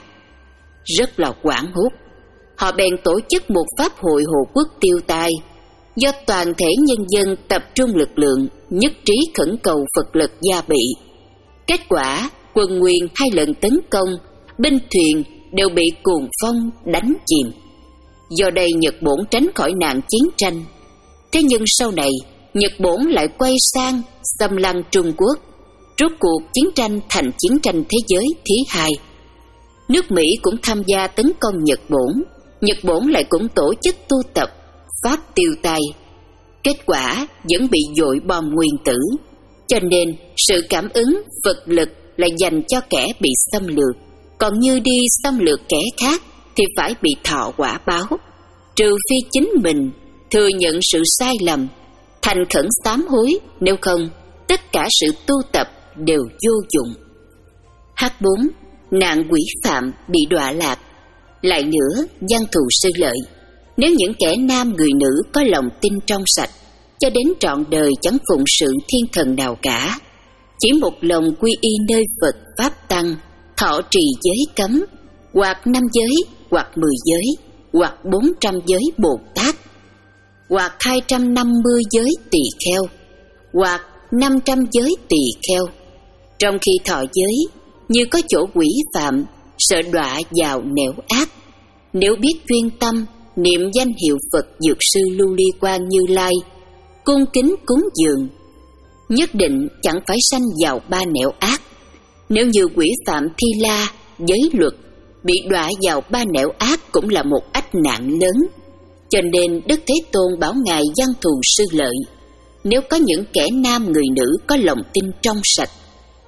rất là hoảng hốt. Họ bèn tổ chức một pháp hội hộ quốc tiêu tai, do toàn thể nhân dân tập trung lực lượng, nhất trí khẩn cầu Phật lực gia bị. Kết quả, quân Nguyên hai lần tấn công, binh thuyền đều bị cuồng phong đánh chìm. Do đây Nhật Bổn tránh khỏi nạn chiến tranh. Thế nhưng sau này, Nhật Bổn lại quay sang xâm lăng Trung Quốc. Rốt cuộc chiến tranh thành chiến tranh thế giới thứ hai. Nước Mỹ cũng tham gia tấn công Nhật Bổn. Nhật Bổn lại cũng tổ chức tu tập pháp tiêu tai. Kết quả vẫn bị dội bom nguyên tử. Cho nên sự cảm ứng Phật lực là dành cho kẻ bị xâm lược, còn như đi xâm lược kẻ khác thì phải bị thọ quả báo. Trừ phi chính mình thừa nhận sự sai lầm, thành khẩn sám hối, nếu không tất cả sự tu tập đều vô dụng. H bốn. Nạn quỷ phạm bị đọa lạc. Lại nữa, văn thù sư lợi, nếu những kẻ nam người nữ có lòng tin trong sạch, cho đến trọn đời chẳng phụng sự thiên thần nào cả, chỉ một lòng quy y nơi Phật Pháp Tăng, thọ trì giới cấm, hoặc năm giới, hoặc mười giới, hoặc bốn trăm giới Bồ Tát, hoặc hai trăm năm mươi giới tỳ kheo, hoặc năm trăm giới tỳ kheo. Trong khi thọ giới, như có chỗ quỷ phạm, sợ đọa vào nẻo ác, nếu biết chuyên tâm niệm danh hiệu Phật Dược Sư Lưu Ly Quang Như Lai, cung kính cúng dường, nhất định chẳng phải sanh vào ba nẻo ác. Nếu như quỷ phạm thi la, giới luật, bị đọa vào ba nẻo ác cũng là một ách nạn lớn. Cho nên Đức Thế Tôn bảo ngài văn thù sư lợi, nếu có những kẻ nam người nữ có lòng tin trong sạch,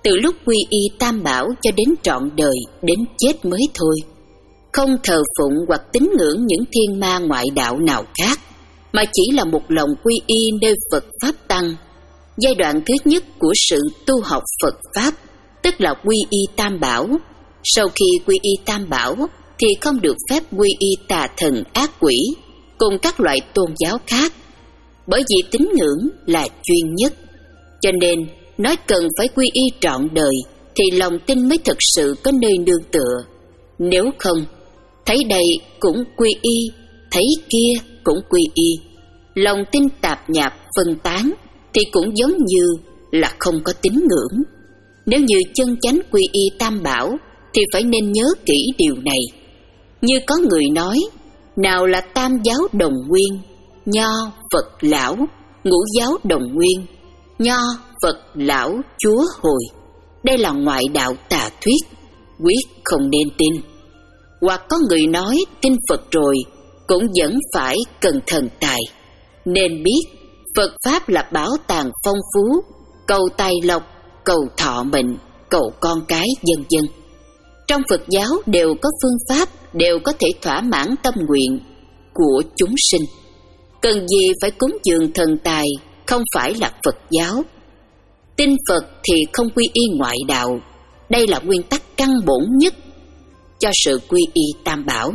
từ lúc quy y Tam Bảo cho đến trọn đời, đến chết mới thôi. Không thờ phụng hoặc tín ngưỡng những thiên ma ngoại đạo nào khác, mà chỉ là một lòng quy y nơi Phật Pháp Tăng. Giai đoạn thứ nhất của sự tu học Phật Pháp, tức là quy y Tam Bảo. Sau khi quy y Tam Bảo, thì không được phép quy y tà thần ác quỷ, cùng các loại tôn giáo khác. Bởi vì tín ngưỡng là duy nhất, cho nên nói cần phải quy y trọn đời, thì lòng tin mới thực sự có nơi nương tựa. Nếu không, thấy đây cũng quy y, thấy kia cũng quy y, lòng tin tạp nhạp phân tán, thì cũng giống như là không có tín ngưỡng. Nếu như chân chánh quy y Tam Bảo, thì phải nên nhớ kỹ điều này. Như có người nói, nào là Tam giáo đồng nguyên, Nho, Phật, Lão, Ngũ giáo đồng nguyên, Nho, Phật, Lão, Chúa hồi. Đây là ngoại đạo tà thuyết, quyết không nên tin. Hoặc có người nói tin Phật rồi cũng vẫn phải cần thần tài. Nên biết Phật Pháp là bảo tàng phong phú, cầu tài lộc, cầu thọ mệnh, cầu con cái, vân vân. Trong Phật giáo đều có phương pháp, đều có thể thỏa mãn tâm nguyện của chúng sinh. Cần gì phải cúng dường thần tài, không phải là Phật giáo. Tin Phật thì không quy y ngoại đạo, đây là nguyên tắc căn bổn nhất cho sự quy y Tam Bảo.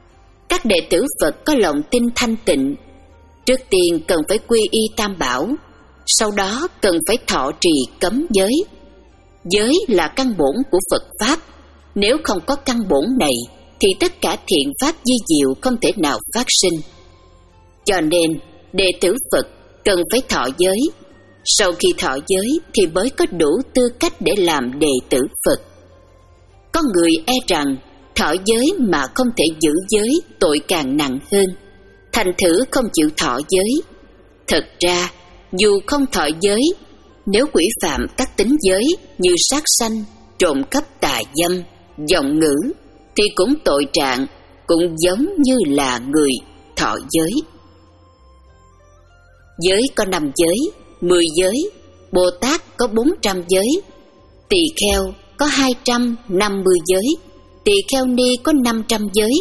Các đệ tử Phật có lòng tin thanh tịnh, trước tiên cần phải quy y Tam Bảo, sau đó cần phải thọ trì cấm giới. Giới là căn bổn của Phật Pháp, nếu không có căn bổn này thì tất cả thiện pháp vi diệu không thể nào phát sinh. Cho nên đệ tử Phật cần phải thọ giới. Sau khi thọ giới thì mới có đủ tư cách để làm đệ tử Phật. Có người e rằng thọ giới mà không thể giữ giới tội càng nặng hơn, thành thử không chịu thọ giới. Thật ra dù không thọ giới, nếu quỷ phạm các tín giới như sát sanh, trộm cắp, tà dâm, vọng ngữ, thì cũng tội trạng cũng giống như là người thọ giới. Giới có năm giới, mười giới, Bồ Tát có bốn trăm giới, tỳ kheo có hai trăm năm mươi giới, tỳ kheo ni có năm trăm giới.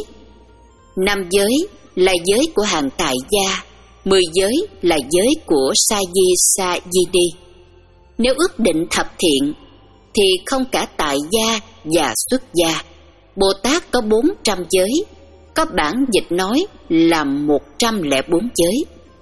Năm giới là giới của hàng tại gia, mười giới là giới của sa di sa di đi. Nếu ước định thập thiện thì không cả tại gia và xuất gia. Bồ Tát có bốn trăm giới, có bản dịch nói là một trăm lẻ bốn giới.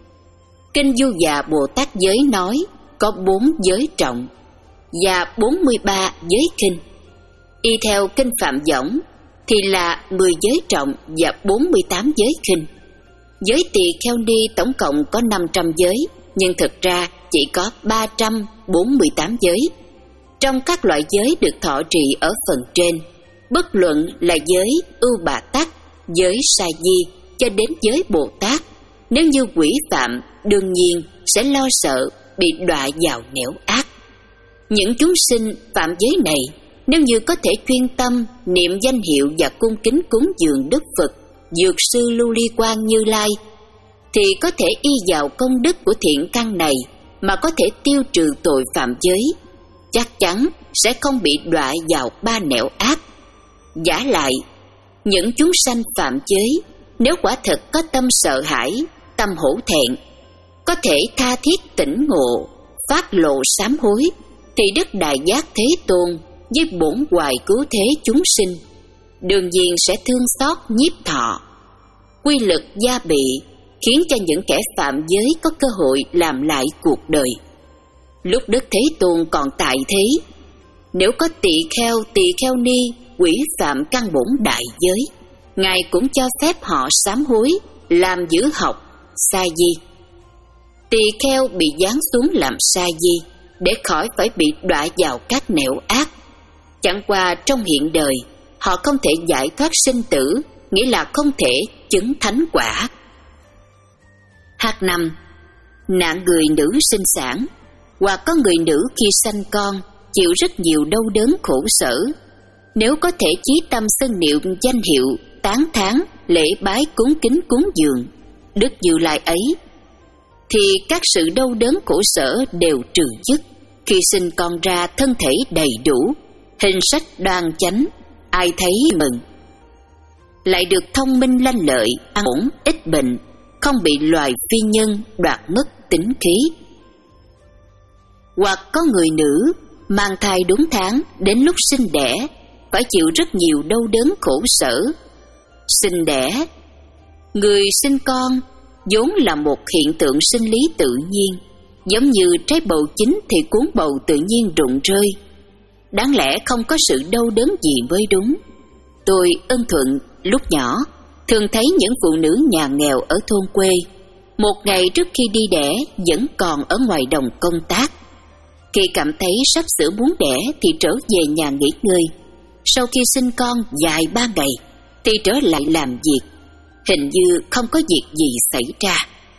Kinh Du Già Bồ Tát giới nói có bốn giới trọng và bốn mươi ba giới khinh. Y theo kinh Phạm Võng thì là mười giới trọng và bốn mươi tám giới khinh. Giới tỳ kheo ni tổng cộng có năm trăm giới, nhưng thực ra chỉ có ba trăm bốn mươi tám giới. Trong các loại giới được thọ trì ở phần trên, bất luận là giới Ưu Bà Tắc, giới Sa Di cho đến giới Bồ Tát, nếu như quỷ phạm đương nhiên sẽ lo sợ bị đọa vào nẻo ác. Những chúng sinh phạm giới này, nếu như có thể chuyên tâm niệm danh hiệu và cung kính cúng dường Đức Phật, Dược Sư Lưu Ly Quang Như Lai, thì có thể y vào công đức của thiện căn này mà có thể tiêu trừ tội phạm giới, chắc chắn sẽ không bị đọa vào ba nẻo ác. Vả lại, những chúng sanh phạm giới, nếu quả thật có tâm sợ hãi, tâm hổ thẹn, có thể tha thiết tỉnh ngộ, phát lộ sám hối, thì Đức Đại Giác Thế Tôn với bổn hoài cứu thế chúng sinh đương nhiên sẽ thương xót nhiếp thọ. Quy lực gia bị khiến cho những kẻ phạm giới có cơ hội làm lại cuộc đời. Lúc Đức Thế Tôn còn tại thế, nếu có tỳ kheo, tỳ kheo ni quỷ phạm căn bổn đại giới, Ngài cũng cho phép họ sám hối, làm giữ học sa di. Tỳ kheo bị giáng xuống làm sa di để khỏi phải bị đọa vào các nẻo ác. Chẳng qua trong hiện đời họ không thể giải thoát sinh tử, nghĩa là không thể chứng thánh quả. H năm. Nạn người nữ sinh sản. Hoặc có người nữ khi sanh con chịu rất nhiều đau đớn khổ sở. Nếu có thể chí tâm xưng niệm danh hiệu, tán thán, lễ bái cúng kính cúng dường Đức Như Lai ấy, thì các sự đau đớn khổ sở đều trừ dứt, Khi sinh con ra thân thể đầy đủ, hình sách đoan chánh, ai thấy mừng. Lại được thông minh lanh lợi, ăn ổn, ít bệnh, không bị loài phi nhân đoạt mất tính khí. Hoặc có người nữ mang thai đúng tháng, đến lúc sinh đẻ phải chịu rất nhiều đau đớn khổ sở. Sinh đẻ, người sinh con vốn là một hiện tượng sinh lý tự nhiên, giống như trái bầu chín thì cuốn bầu tự nhiên rụng rơi. Đáng lẽ không có sự đau đớn gì mới đúng. Tôi ân thuận lúc nhỏ thường thấy những phụ nữ nhà nghèo ở thôn quê, một ngày trước khi đi đẻ vẫn còn ở ngoài đồng công tác. Khi cảm thấy sắp sửa muốn đẻ thì trở về nhà nghỉ ngơi. Sau khi sinh con vài ba ngày thì trở lại làm việc, hình như không có việc gì xảy ra.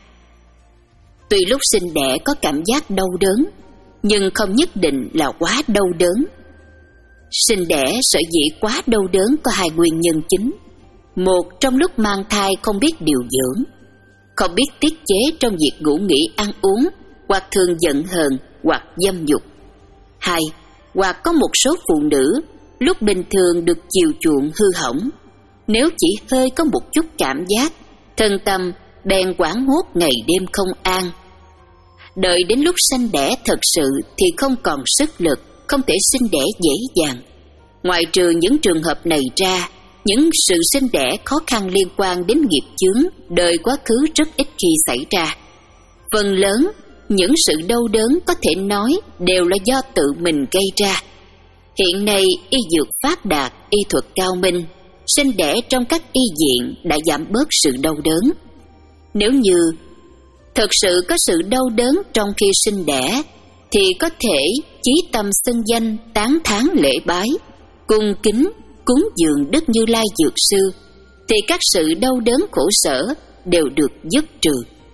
Tuy lúc sinh đẻ có cảm giác đau đớn, nhưng không nhất định là quá đau đớn. Sinh đẻ sở dĩ quá đau đớn có hai nguyên nhân chính. Một, trong lúc mang thai không biết điều dưỡng, không biết tiết chế trong việc ngủ nghỉ ăn uống, hoặc thường giận hờn, hoặc dâm dục. Hai, hoặc có một số phụ nữ lúc bình thường được chiều chuộng hư hỏng, nếu chỉ hơi có một chút cảm giác, thân tâm bèn hoảng hốt ngày đêm không an. Đợi đến lúc sanh đẻ thật sự thì không còn sức lực, không thể sinh đẻ dễ dàng. Ngoài trừ những trường hợp này ra, những sự sinh đẻ khó khăn liên quan đến nghiệp chướng đời quá khứ rất ít khi xảy ra. Phần lớn những sự đau đớn có thể nói đều là do tự mình gây ra. Hiện nay y dược phát đạt, y thuật cao minh, sinh đẻ trong các y viện đã giảm bớt sự đau đớn. Nếu như thật sự có sự đau đớn trong khi sinh đẻ, thì có thể chí tâm xưng danh, tán thán lễ bái, cung kính cúng dường Đức Như Lai Dược Sư, thì các sự đau đớn khổ sở đều được dứt trừ.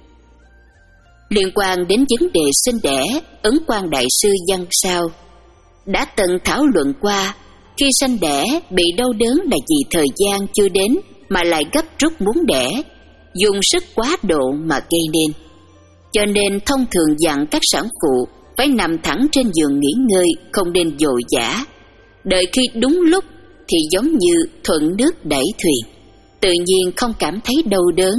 Liên quan đến vấn đề sinh đẻ, Ấn Quang Đại Sư văn sao đã từng thảo luận qua, khi sanh đẻ bị đau đớn là vì thời gian chưa đến mà lại gấp rút muốn đẻ, dùng sức quá độ mà gây nên. Cho nên thông thường dặn các sản phụ phải nằm thẳng trên giường nghỉ ngơi, không nên vội vã. Đợi khi đúng lúc thì giống như thuận nước đẩy thuyền, tự nhiên không cảm thấy đau đớn.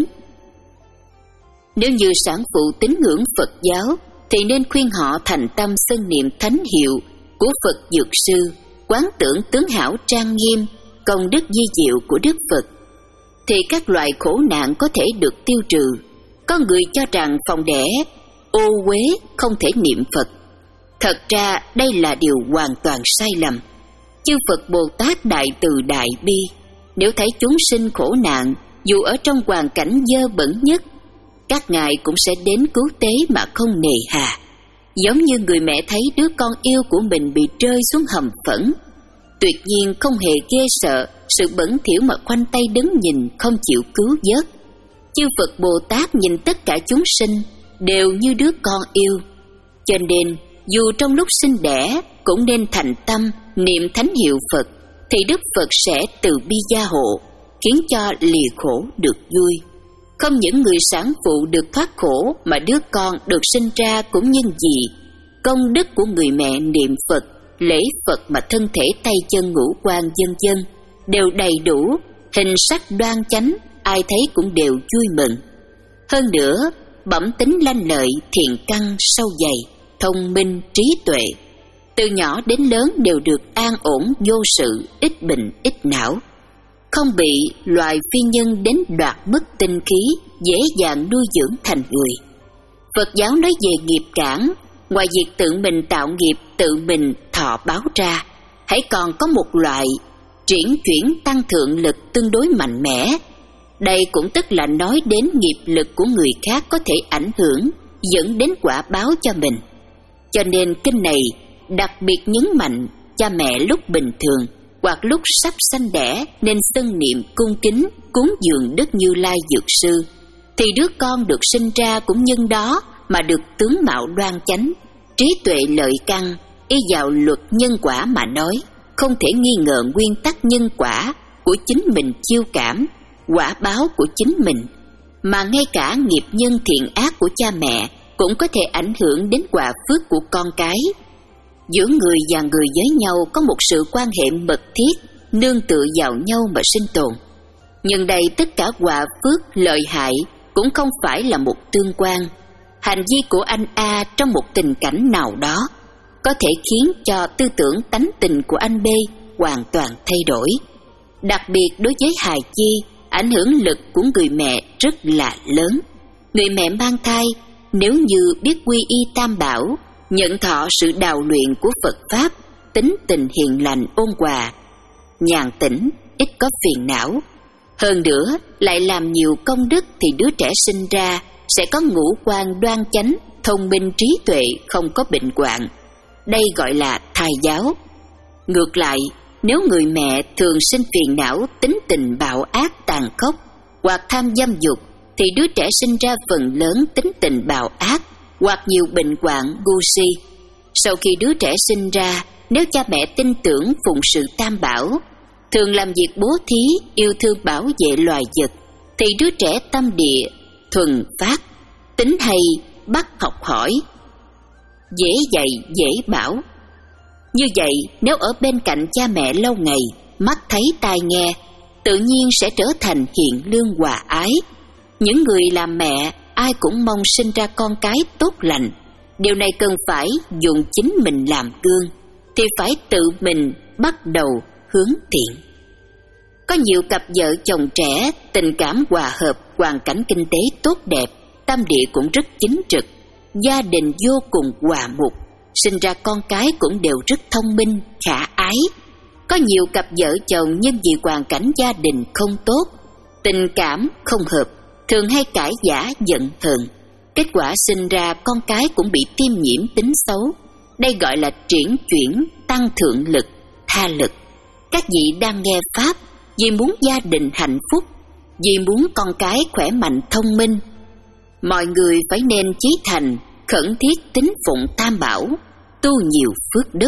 Nếu như sản phụ tín ngưỡng Phật giáo thì nên khuyên họ thành tâm xưng niệm thánh hiệu của Phật Dược Sư, quán tưởng tướng hảo trang nghiêm, công đức di diệu của Đức Phật, thì các loại khổ nạn có thể được tiêu trừ. Có người cho rằng phòng đẻ ô uế không thể niệm Phật. Thật ra đây là điều hoàn toàn sai lầm. Chư Phật Bồ Tát đại từ đại bi, nếu thấy chúng sinh khổ nạn, dù ở trong hoàn cảnh dơ bẩn nhất, các ngài cũng sẽ đến cứu tế mà không nề hà. Giống như người mẹ thấy đứa con yêu của mình bị rơi xuống hầm phẫn, tuyệt nhiên không hề ghê sợ sự bẩn thỉu mà khoanh tay đứng nhìn không chịu cứu vớt. Chư Phật Bồ Tát nhìn tất cả chúng sinh đều như đứa con yêu, cho nên dù trong lúc sinh đẻ cũng nên thành tâm niệm thánh hiệu Phật, thì Đức Phật sẽ từ bi gia hộ, khiến cho lìa khổ được vui. Không những người sản phụ được thoát khổ, mà đứa con được sinh ra cũng nhân vì công đức của người mẹ niệm Phật, lễ Phật mà thân thể tay chân ngũ quan vân vân đều đầy đủ, hình sắc đoan chánh, ai thấy cũng đều vui mừng. Hơn nữa, bẩm tính lanh lợi, thiện căn sâu dày, thông minh trí tuệ, từ nhỏ đến lớn đều được an ổn vô sự, ít bệnh ít não, không bị loài phi nhân đến đoạt mất tinh khí, dễ dàng nuôi dưỡng thành người. Phật giáo nói về nghiệp cản, ngoài việc tự mình tạo nghiệp, tự mình thọ báo ra, hãy còn có một loại triển chuyển tăng thượng lực tương đối mạnh mẽ. Đây cũng tức là nói đến nghiệp lực của người khác có thể ảnh hưởng, dẫn đến quả báo cho mình. Cho nên kinh này đặc biệt nhấn mạnh cha mẹ lúc bình thường hoặc lúc sắp sanh đẻ nên xưng niệm cung kính cúng dường Đức Như Lai Dược Sư, thì đứa con được sinh ra cũng nhân đó mà được tướng mạo đoan chánh, trí tuệ lợi căn, y vào luật nhân quả mà nói, không thể nghi ngờ nguyên tắc nhân quả của chính mình chiêu cảm, quả báo của chính mình, mà ngay cả nghiệp nhân thiện ác của cha mẹ cũng có thể ảnh hưởng đến quả phước của con cái. Giữa người và người với nhau có một sự quan hệ mật thiết, nương tựa vào nhau mà sinh tồn. Nhưng đây tất cả quả phước lợi hại cũng không phải là một tương quan. Hành vi của anh A trong một tình cảnh nào đó có thể khiến cho tư tưởng tánh tình của anh B hoàn toàn thay đổi. Đặc biệt đối với hài chi, ảnh hưởng lực của người mẹ rất là lớn. Người mẹ mang thai nếu như biết quy y Tam Bảo, nhận thọ sự đào luyện của Phật Pháp, tính tình hiền lành ôn hòa, nhàn tĩnh, ít có phiền não. Hơn nữa, lại làm nhiều công đức thì đứa trẻ sinh ra sẽ có ngũ quan đoan chánh, thông minh trí tuệ, không có bệnh hoạn. Đây gọi là thai giáo. Ngược lại, nếu người mẹ thường sinh phiền não, tính tình bạo ác tàn khốc hoặc tham dâm dục, thì đứa trẻ sinh ra phần lớn tính tình bạo ác hoặc nhiều bệnh hoạn ngu si. Sau khi đứa trẻ sinh ra, nếu cha mẹ tin tưởng phụng sự Tam Bảo, thường làm việc bố thí, yêu thương bảo vệ loài vật, thì đứa trẻ tâm địa thuần phát, tính hay, bắt học hỏi, dễ dạy dễ bảo. Như vậy, nếu ở bên cạnh cha mẹ lâu ngày, mắt thấy tai nghe, tự nhiên sẽ trở thành hiền lương hòa ái. Những người làm mẹ ai cũng mong sinh ra con cái tốt lành. Điều này cần phải dùng chính mình làm gương, thì phải tự mình bắt đầu hướng thiện. Có nhiều cặp vợ chồng trẻ, tình cảm hòa hợp, hoàn cảnh kinh tế tốt đẹp, tâm địa cũng rất chính trực, gia đình vô cùng hòa mục, sinh ra con cái cũng đều rất thông minh, khả ái. Có nhiều cặp vợ chồng nhưng vì hoàn cảnh gia đình không tốt, tình cảm không hợp, thường hay cãi vã giận hờn. Kết quả sinh ra con cái cũng bị tiêm nhiễm tính xấu. Đây gọi là triển chuyển, tăng thượng lực, tha lực. Các vị đang nghe Pháp vì muốn gia đình hạnh phúc, vì muốn con cái khỏe mạnh thông minh. Mọi người phải nên chí thành, khẩn thiết tín phụng Tam Bảo, tu nhiều phước đức.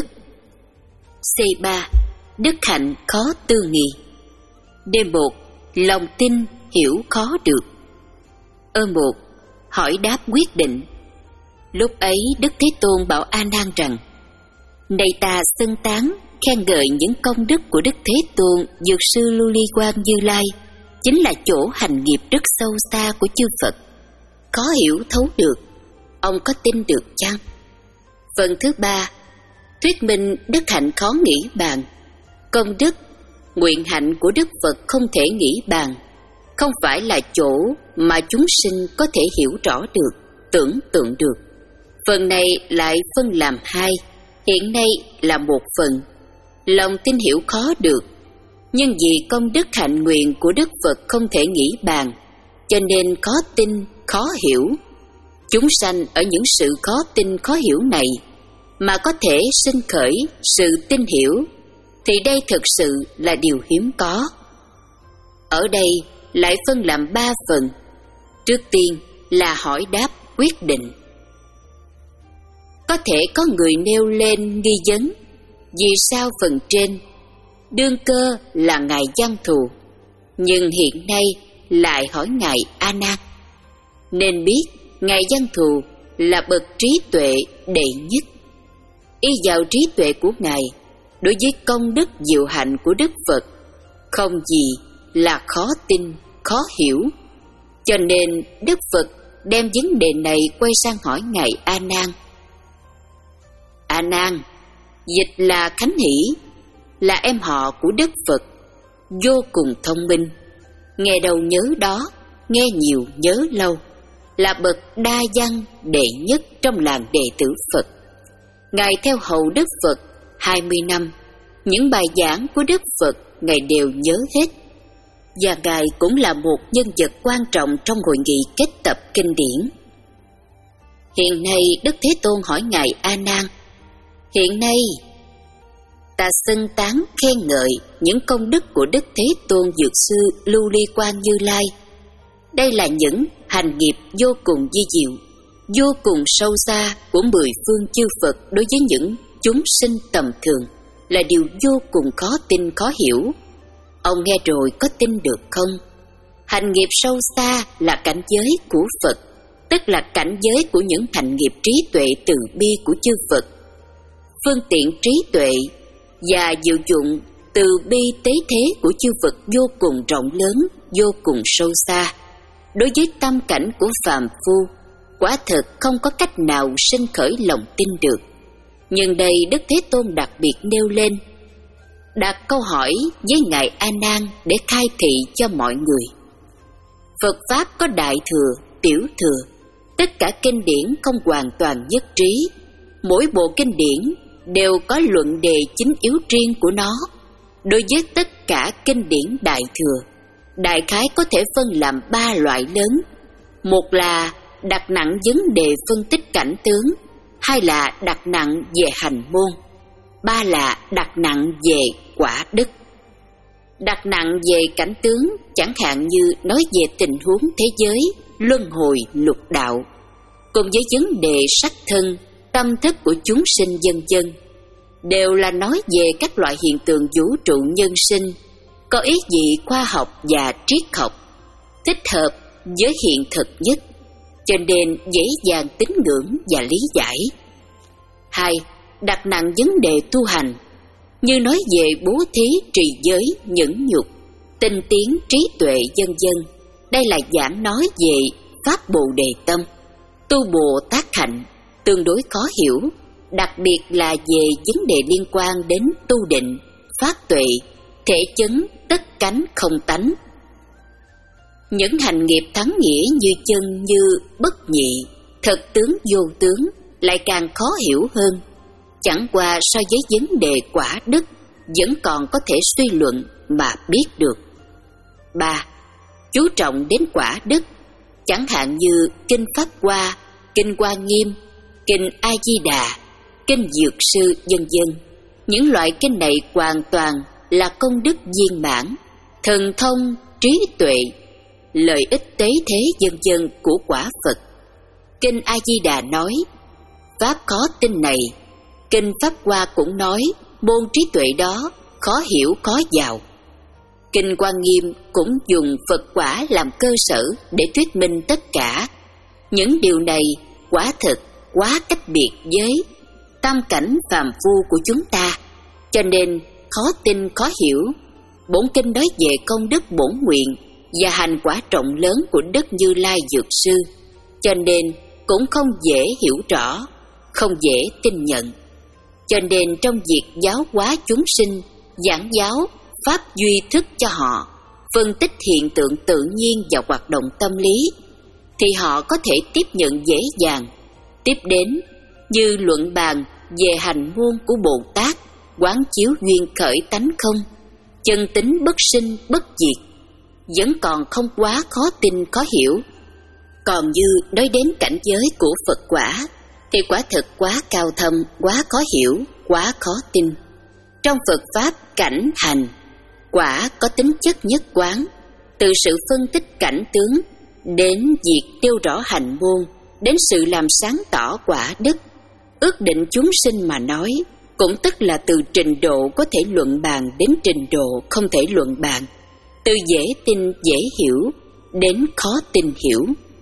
C ba. Đức hạnh khó tư nghị. D một. Lòng tin hiểu khó được. Ơ một. Hỏi đáp quyết định. Lúc ấy Đức Thế Tôn bảo A Nan rằng: này ta xưng tán, khen ngợi những công đức của Đức Thế Tôn Dược Sư Lưu Ly Quang Như Lai, chính là chỗ hành nghiệp rất sâu xa của chư Phật, khó hiểu thấu được. Ông có tin được chăng? Phần thứ ba. Thuyết minh đức hạnh khó nghĩ bàn. Công đức, nguyện hạnh của Đức Phật không thể nghĩ bàn, không phải là chỗ mà chúng sinh có thể hiểu rõ được, tưởng tượng được. Phần này lại phân làm hai, hiện nay là một phần. Lòng tin hiểu khó được, nhưng vì công đức hạnh nguyện của Đức Phật không thể nghĩ bàn, cho nên khó tin, khó hiểu. Chúng sanh ở những sự khó tin khó hiểu này mà có thể sinh khởi sự tin hiểu, thì đây thực sự là điều hiếm có. Ở đây lại phân làm ba phần. Trước tiên là hỏi đáp quyết định. Có thể có người nêu lên nghi vấn: vì sao phần trên đương cơ là ngài Văn Thù, nhưng hiện nay lại hỏi ngài A Nan? Nên biết ngài Văn Thù là bậc trí tuệ đệ nhất. Y vào trí tuệ của ngài, đối với công đức diệu hạnh của Đức Phật, không gì là khó tin, khó hiểu. Cho nên Đức Phật đem vấn đề này quay sang hỏi ngài A Nan: A Nan, dịch là Khánh Hỷ, là em họ của Đức Phật, vô cùng thông minh, nghe đâu nhớ đó, nghe nhiều nhớ lâu, là bậc đa văn đệ nhất trong làng đệ tử Phật. Ngài theo hầu Đức Phật hai mươi năm, những bài giảng của Đức Phật Ngài đều nhớ hết. Và Ngài cũng là một nhân vật quan trọng trong hội nghị kết tập kinh điển. Hiện nay Đức Thế Tôn hỏi ngài A Nan: hiện nay ta xưng tán khen ngợi những công đức của Đức Thế Tôn Dược Sư Lưu Ly Quang Như Lai. Đây là những hành nghiệp vô cùng vi diệu, vô cùng sâu xa của mười phương chư Phật đối với những chúng sinh tầm thường, là điều vô cùng khó tin khó hiểu. Ông nghe rồi có tin được không? Hành nghiệp sâu xa là cảnh giới của Phật, tức là cảnh giới của những hành nghiệp trí tuệ từ bi của chư Phật. phương tiện trí tuệ và dự dụng từ bi tế thế của chư Phật vô cùng rộng lớn, vô cùng sâu xa. Đối với tâm cảnh của phàm phu, quả thật không có cách nào sinh khởi lòng tin được. Nhưng đây Đức Thế Tôn đặc biệt nêu lên, đặt câu hỏi với Ngài A Nan để khai thị cho mọi người. Phật Pháp có đại thừa, tiểu thừa, tất cả kinh điển không hoàn toàn nhất trí. Mỗi bộ kinh điển đều có luận đề chính yếu riêng của nó. Đối với tất cả kinh điển đại thừa, đại khái có thể phân làm ba loại lớn. Một là đặt nặng vấn đề phân tích cảnh tướng, hai là đặt nặng về hành môn, ba là đặt nặng về quả đức. Đặt nặng về cảnh tướng chẳng hạn như nói về tình huống thế giới, luân hồi, lục đạo, cùng với vấn đề sắc thân, tâm thức của chúng sinh vân vân, đều là nói về các loại hiện tượng vũ trụ nhân sinh, có ý vị khoa học và triết học, thích hợp với hiện thực nhất, cho nên dễ dàng tín ngưỡng và lý giải. Hai, đặt nặng vấn đề tu hành, như nói về bố thí, trì giới, nhẫn nhục, tinh tiến, trí tuệ vân vân. Đây là giảng nói về pháp Bồ Đề tâm, tu Bồ Tát hạnh, tương đối khó hiểu, đặc biệt là về vấn đề liên quan đến tu định, phát tuệ, thể chấn, tất cánh không tánh. Những hành nghiệp thắng nghĩa như chân như, bất nhị, thật tướng vô tướng lại càng khó hiểu hơn. Chẳng qua so với vấn đề quả đức vẫn còn có thể suy luận mà biết được. Ba, chú trọng đến quả đức, chẳng hạn như Kinh Pháp Hoa, Kinh Hoa Nghiêm, Kinh A Di Đà, Kinh Dược Sư vân vân. Những loại kinh này hoàn toàn là công đức viên mãn, thần thông, trí tuệ, lợi ích tế thế vân vân của quả Phật. Kinh A Di Đà nói pháp khó tin này, Kinh Pháp Hoa cũng nói môn trí tuệ đó khó hiểu khó vào. Kinh Hoa Nghiêm cũng dùng Phật quả làm cơ sở để thuyết minh tất cả. Những điều này quả thực quá cách biệt với tâm cảnh phàm phu của chúng ta, cho nên khó tin khó hiểu. Bổn kinh nói về công đức bổn nguyện và hành quả rộng lớn của Đức Như Lai Dược Sư, cho nên cũng không dễ hiểu rõ, không dễ tin nhận. Cho nên trong việc giáo hóa chúng sinh, giảng giáo pháp duy thức cho họ, phân tích hiện tượng tự nhiên và hoạt động tâm lý, thì họ có thể tiếp nhận dễ dàng. Tiếp đến như luận bàn về hành môn của Bồ Tát, quán chiếu duyên khởi tánh không, chân tính bất sinh bất diệt, vẫn còn không quá khó tin khó hiểu. Còn như nói đến cảnh giới của Phật quả thì quả thật quá cao thâm, quá khó hiểu, quá khó tin. Trong Phật Pháp cảnh hành, quả có tính chất nhất quán, từ sự phân tích cảnh tướng đến việc tiêu rõ hành môn, đến sự làm sáng tỏ quả đức. Ước định chúng sinh mà nói, cũng tức là từ trình độ có thể luận bàn đến trình độ không thể luận bàn, từ dễ tin dễ hiểu đến khó tin hiểu.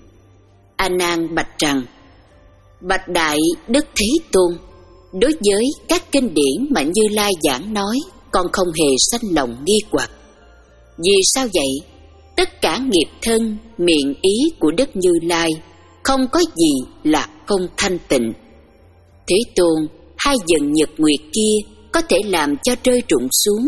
A Nan bạch rằng: bạch Đại Đức Thế Tôn, đối với các kinh điển mà Như Lai giảng nói, con không hề sanh lòng nghi hoặc. Vì sao vậy? Tất cả nghiệp thân, miệng ý của Đức Như Lai không có gì là không thanh tịnh. Thế Tôn, hai dần nhật nguyệt kia có thể làm cho rơi rụng xuống,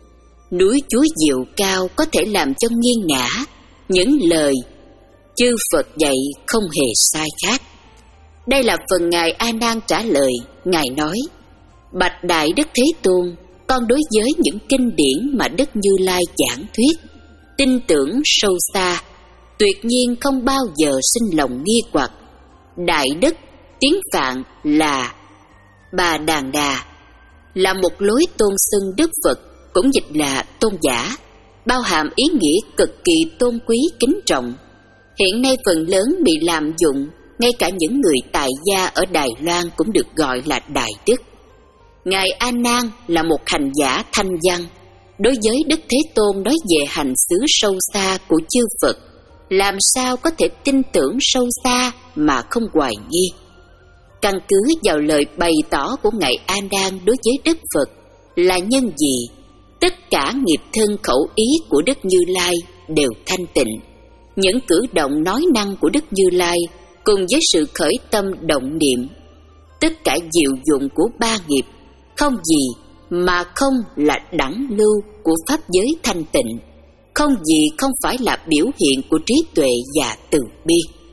núi chuối diệu cao có thể làm cho nghiêng ngã. Những lời chư Phật dạy không hề sai khác. Đây là phần Ngài A Nan trả lời. Ngài nói: bạch Đại Đức Thế Tôn, con đối với những kinh điển mà Đức Như Lai giảng thuyết, tin tưởng sâu xa, tuyệt nhiên không bao giờ sinh lòng nghi hoặc. Đại đức tiếng Phạn là Bà Đàn Đà, là một lối tôn xưng Đức Phật, cũng dịch là tôn giả, bao hàm ý nghĩa cực kỳ tôn quý kính trọng. Hiện nay phần lớn bị lạm dụng, ngay cả những người tại gia ở Đài Loan cũng được gọi là đại đức. Ngài A Nan là một hành giả thanh văn, đối với Đức Thế Tôn nói về hành xứ sâu xa của chư Phật, làm sao có thể tin tưởng sâu xa mà không hoài nghi. Căn cứ vào lời bày tỏ của Ngài A Nan đối với Đức Phật là nhân gì, tất cả nghiệp thân khẩu ý của Đức Như Lai đều thanh tịnh. Những cử động nói năng của Đức Như Lai cùng với sự khởi tâm động niệm, tất cả diệu dụng của ba nghiệp, không gì mà không là đẳng lưu của pháp giới thanh tịnh, không gì không phải là biểu hiện của trí tuệ và từ bi.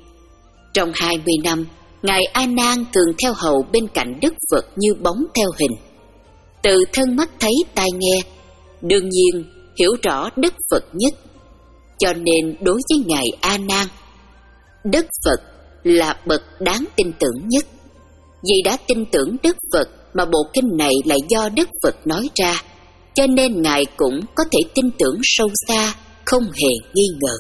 Trong hai mươi năm, Ngài A Nan thường theo hầu bên cạnh Đức Phật như bóng theo hình, từ thân mắt thấy tai nghe, đương nhiên hiểu rõ Đức Phật nhất. Cho nên đối với Ngài A Nan, Đức Phật là bậc đáng tin tưởng nhất. Vì đã tin tưởng Đức Phật mà bộ kinh này là do Đức Phật nói ra, cho nên Ngài cũng có thể tin tưởng sâu xa, không hề nghi ngờ.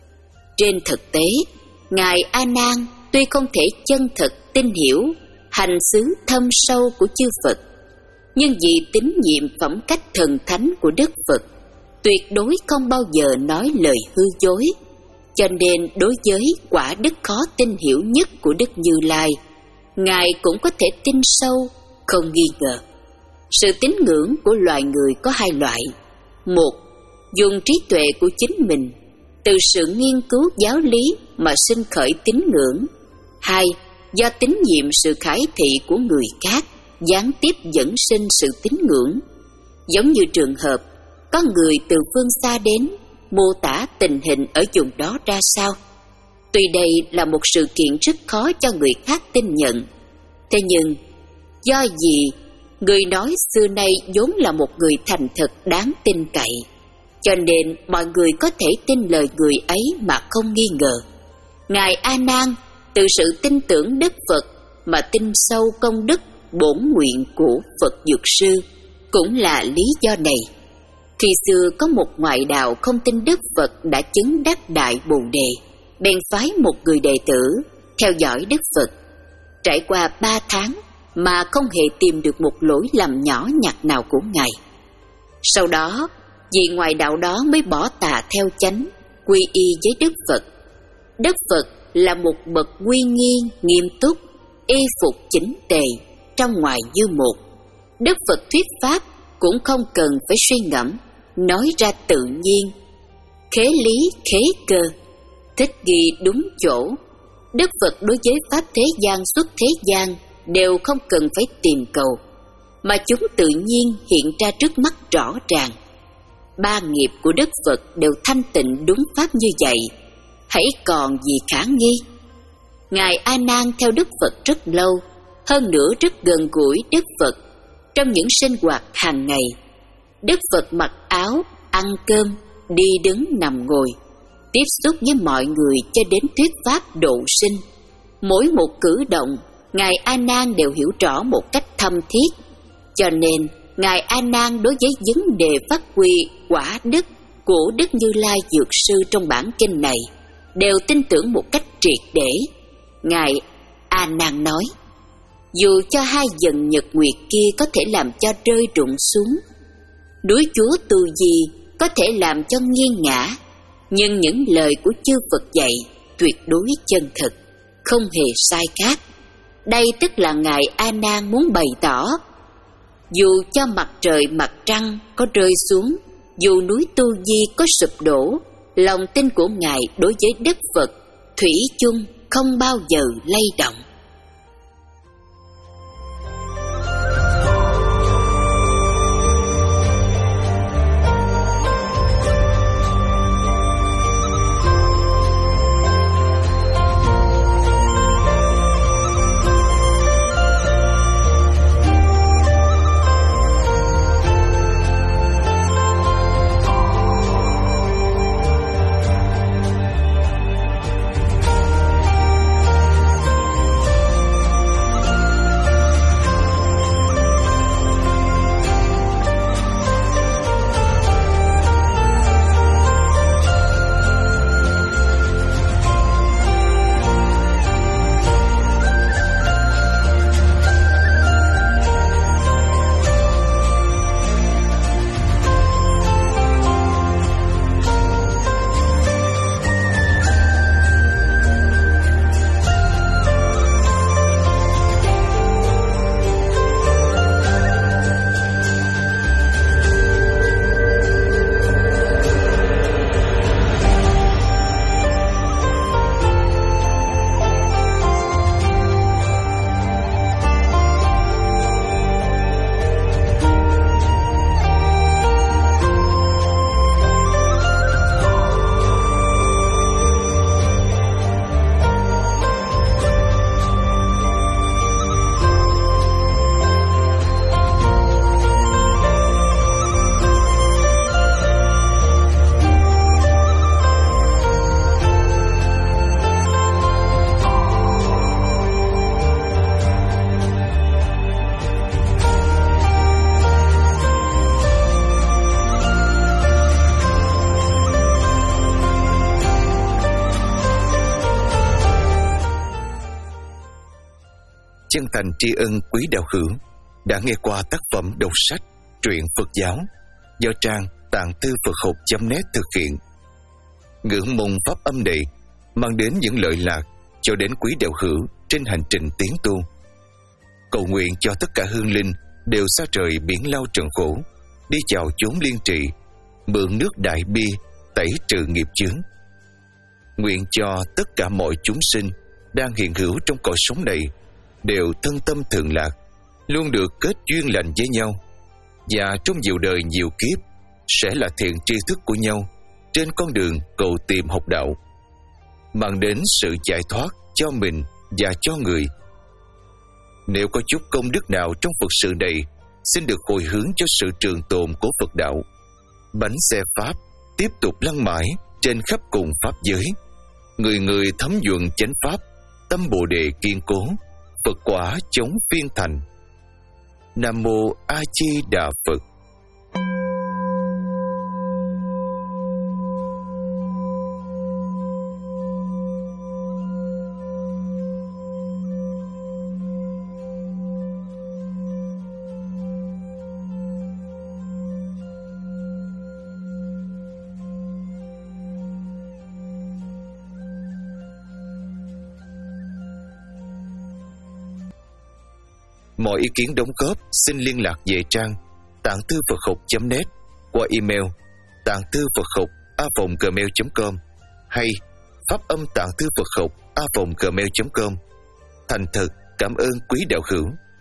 Trên thực tế, Ngài A Nan tuy không thể chân thật tin hiểu hành xứ thâm sâu của chư Phật, nhưng vì tín nhiệm phẩm cách thần thánh của Đức Phật, tuyệt đối không bao giờ nói lời hư dối. Cho nên đối với quả đức khó tin hiểu nhất của Đức Như Lai, Ngài cũng có thể tin sâu, không nghi ngờ. Sự tín ngưỡng của loài người có hai loại: một, dùng trí tuệ của chính mình, từ sự nghiên cứu giáo lý mà sinh khởi tín ngưỡng; hai, do tín nhiệm sự khải thị của người khác, gián tiếp dẫn sinh sự tín ngưỡng. Giống như trường hợp có người từ phương xa đến mô tả tình hình ở vùng đó ra sao. Tuy đây là một sự kiện rất khó cho người khác tin nhận, thế nhưng do gì người nói xưa nay vốn là một người thành thật đáng tin cậy, cho nên mọi người có thể tin lời người ấy mà không nghi ngờ. Ngài A Nan từ sự tin tưởng Đức Phật mà tin sâu công đức bổn nguyện của Phật Dược Sư cũng là lý do này. Khi xưa có một ngoại đạo không tin Đức Phật đã chứng đắc đại Bồ Đề, bèn phái một người đệ tử theo dõi Đức Phật. Trải qua ba tháng mà không hề tìm được một lỗi lầm nhỏ nhặt nào của Ngài. Sau đó, vị ngoại đạo đó mới bỏ tà theo chánh, quy y với Đức Phật. Đức Phật là một bậc uy nghi, nghiêm túc, y phục chỉnh tề, trong ngoài như một. Đức Phật thuyết pháp cũng không cần phải suy ngẫm, nói ra tự nhiên, khế lý khế cơ, thích ghi đúng chỗ. Đức Phật đối với pháp thế gian xuất thế gian đều không cần phải tìm cầu, mà chúng tự nhiên hiện ra trước mắt rõ ràng. Ba nghiệp của Đức Phật đều thanh tịnh đúng pháp như vậy, hãy còn gì khả nghi. Ngài A Nan theo Đức Phật rất lâu, hơn nữa rất gần gũi Đức Phật. Trong những sinh hoạt hàng ngày, Đức Phật mặc áo, ăn cơm, đi đứng nằm ngồi, tiếp xúc với mọi người cho đến thuyết pháp độ sinh. Mỗi một cử động, Ngài A Nan đều hiểu rõ một cách thâm thiết. Cho nên, Ngài A Nan đối với vấn đề phát huy quả đức của Đức Như Lai Dược Sư trong bản kinh này đều tin tưởng một cách triệt để. Ngài A Nan nói: dù cho hai dần nhật nguyệt kia có thể làm cho rơi rụng xuống, núi Chúa Tu Di có thể làm cho nghiêng ngã, nhưng những lời của chư Phật dạy tuyệt đối chân thật, không hề sai khác. Đây tức là Ngài A Nan muốn bày tỏ, dù cho mặt trời mặt trăng có rơi xuống, dù núi Tu Di có sụp đổ, lòng tin của Ngài đối với Đức Phật thủy chung không bao giờ lay động. chân thành tri ân quý đạo hữu đã nghe qua tác phẩm đọc sách truyện Phật giáo do trang Tạng Thư Phật Học chấm net thực hiện. Ngưỡng mong pháp âm này mang đến những lợi lạc cho đến quý đạo hữu trên hành trình tiến tu. Cầu nguyện cho tất cả hương linh đều xa rời biển lao trần khổ, đi chào chốn liên trị, mượn nước đại bi tẩy trừ nghiệp chướng. Nguyện cho tất cả mọi chúng sinh đang hiện hữu trong cõi sống này đều thân tâm thường lạc, luôn được kết duyên lành với nhau, và trong nhiều đời nhiều kiếp sẽ là thiện tri thức của nhau trên con đường cầu tìm học đạo, mang đến sự giải thoát cho mình và cho người. Nếu có chút công đức nào trong Phật sự này, xin được hồi hướng cho sự trường tồn của Phật đạo. Bánh xe Pháp tiếp tục lăn mãi trên khắp cùng Pháp giới, người người thấm nhuận chánh Pháp, tâm Bồ Đề kiên cố, Phật quả chống phiên thành. Nam Mô A Di Đà Phật. Mọi ý kiến đóng góp xin liên lạc về trang tạng thư Phật học chấm net qua email tạng thư Phật học a vòng gmail chấm com hay pháp âm tạng thư Phật học a vòng gmail chấm com. Thành thật cảm ơn quý đạo hữu.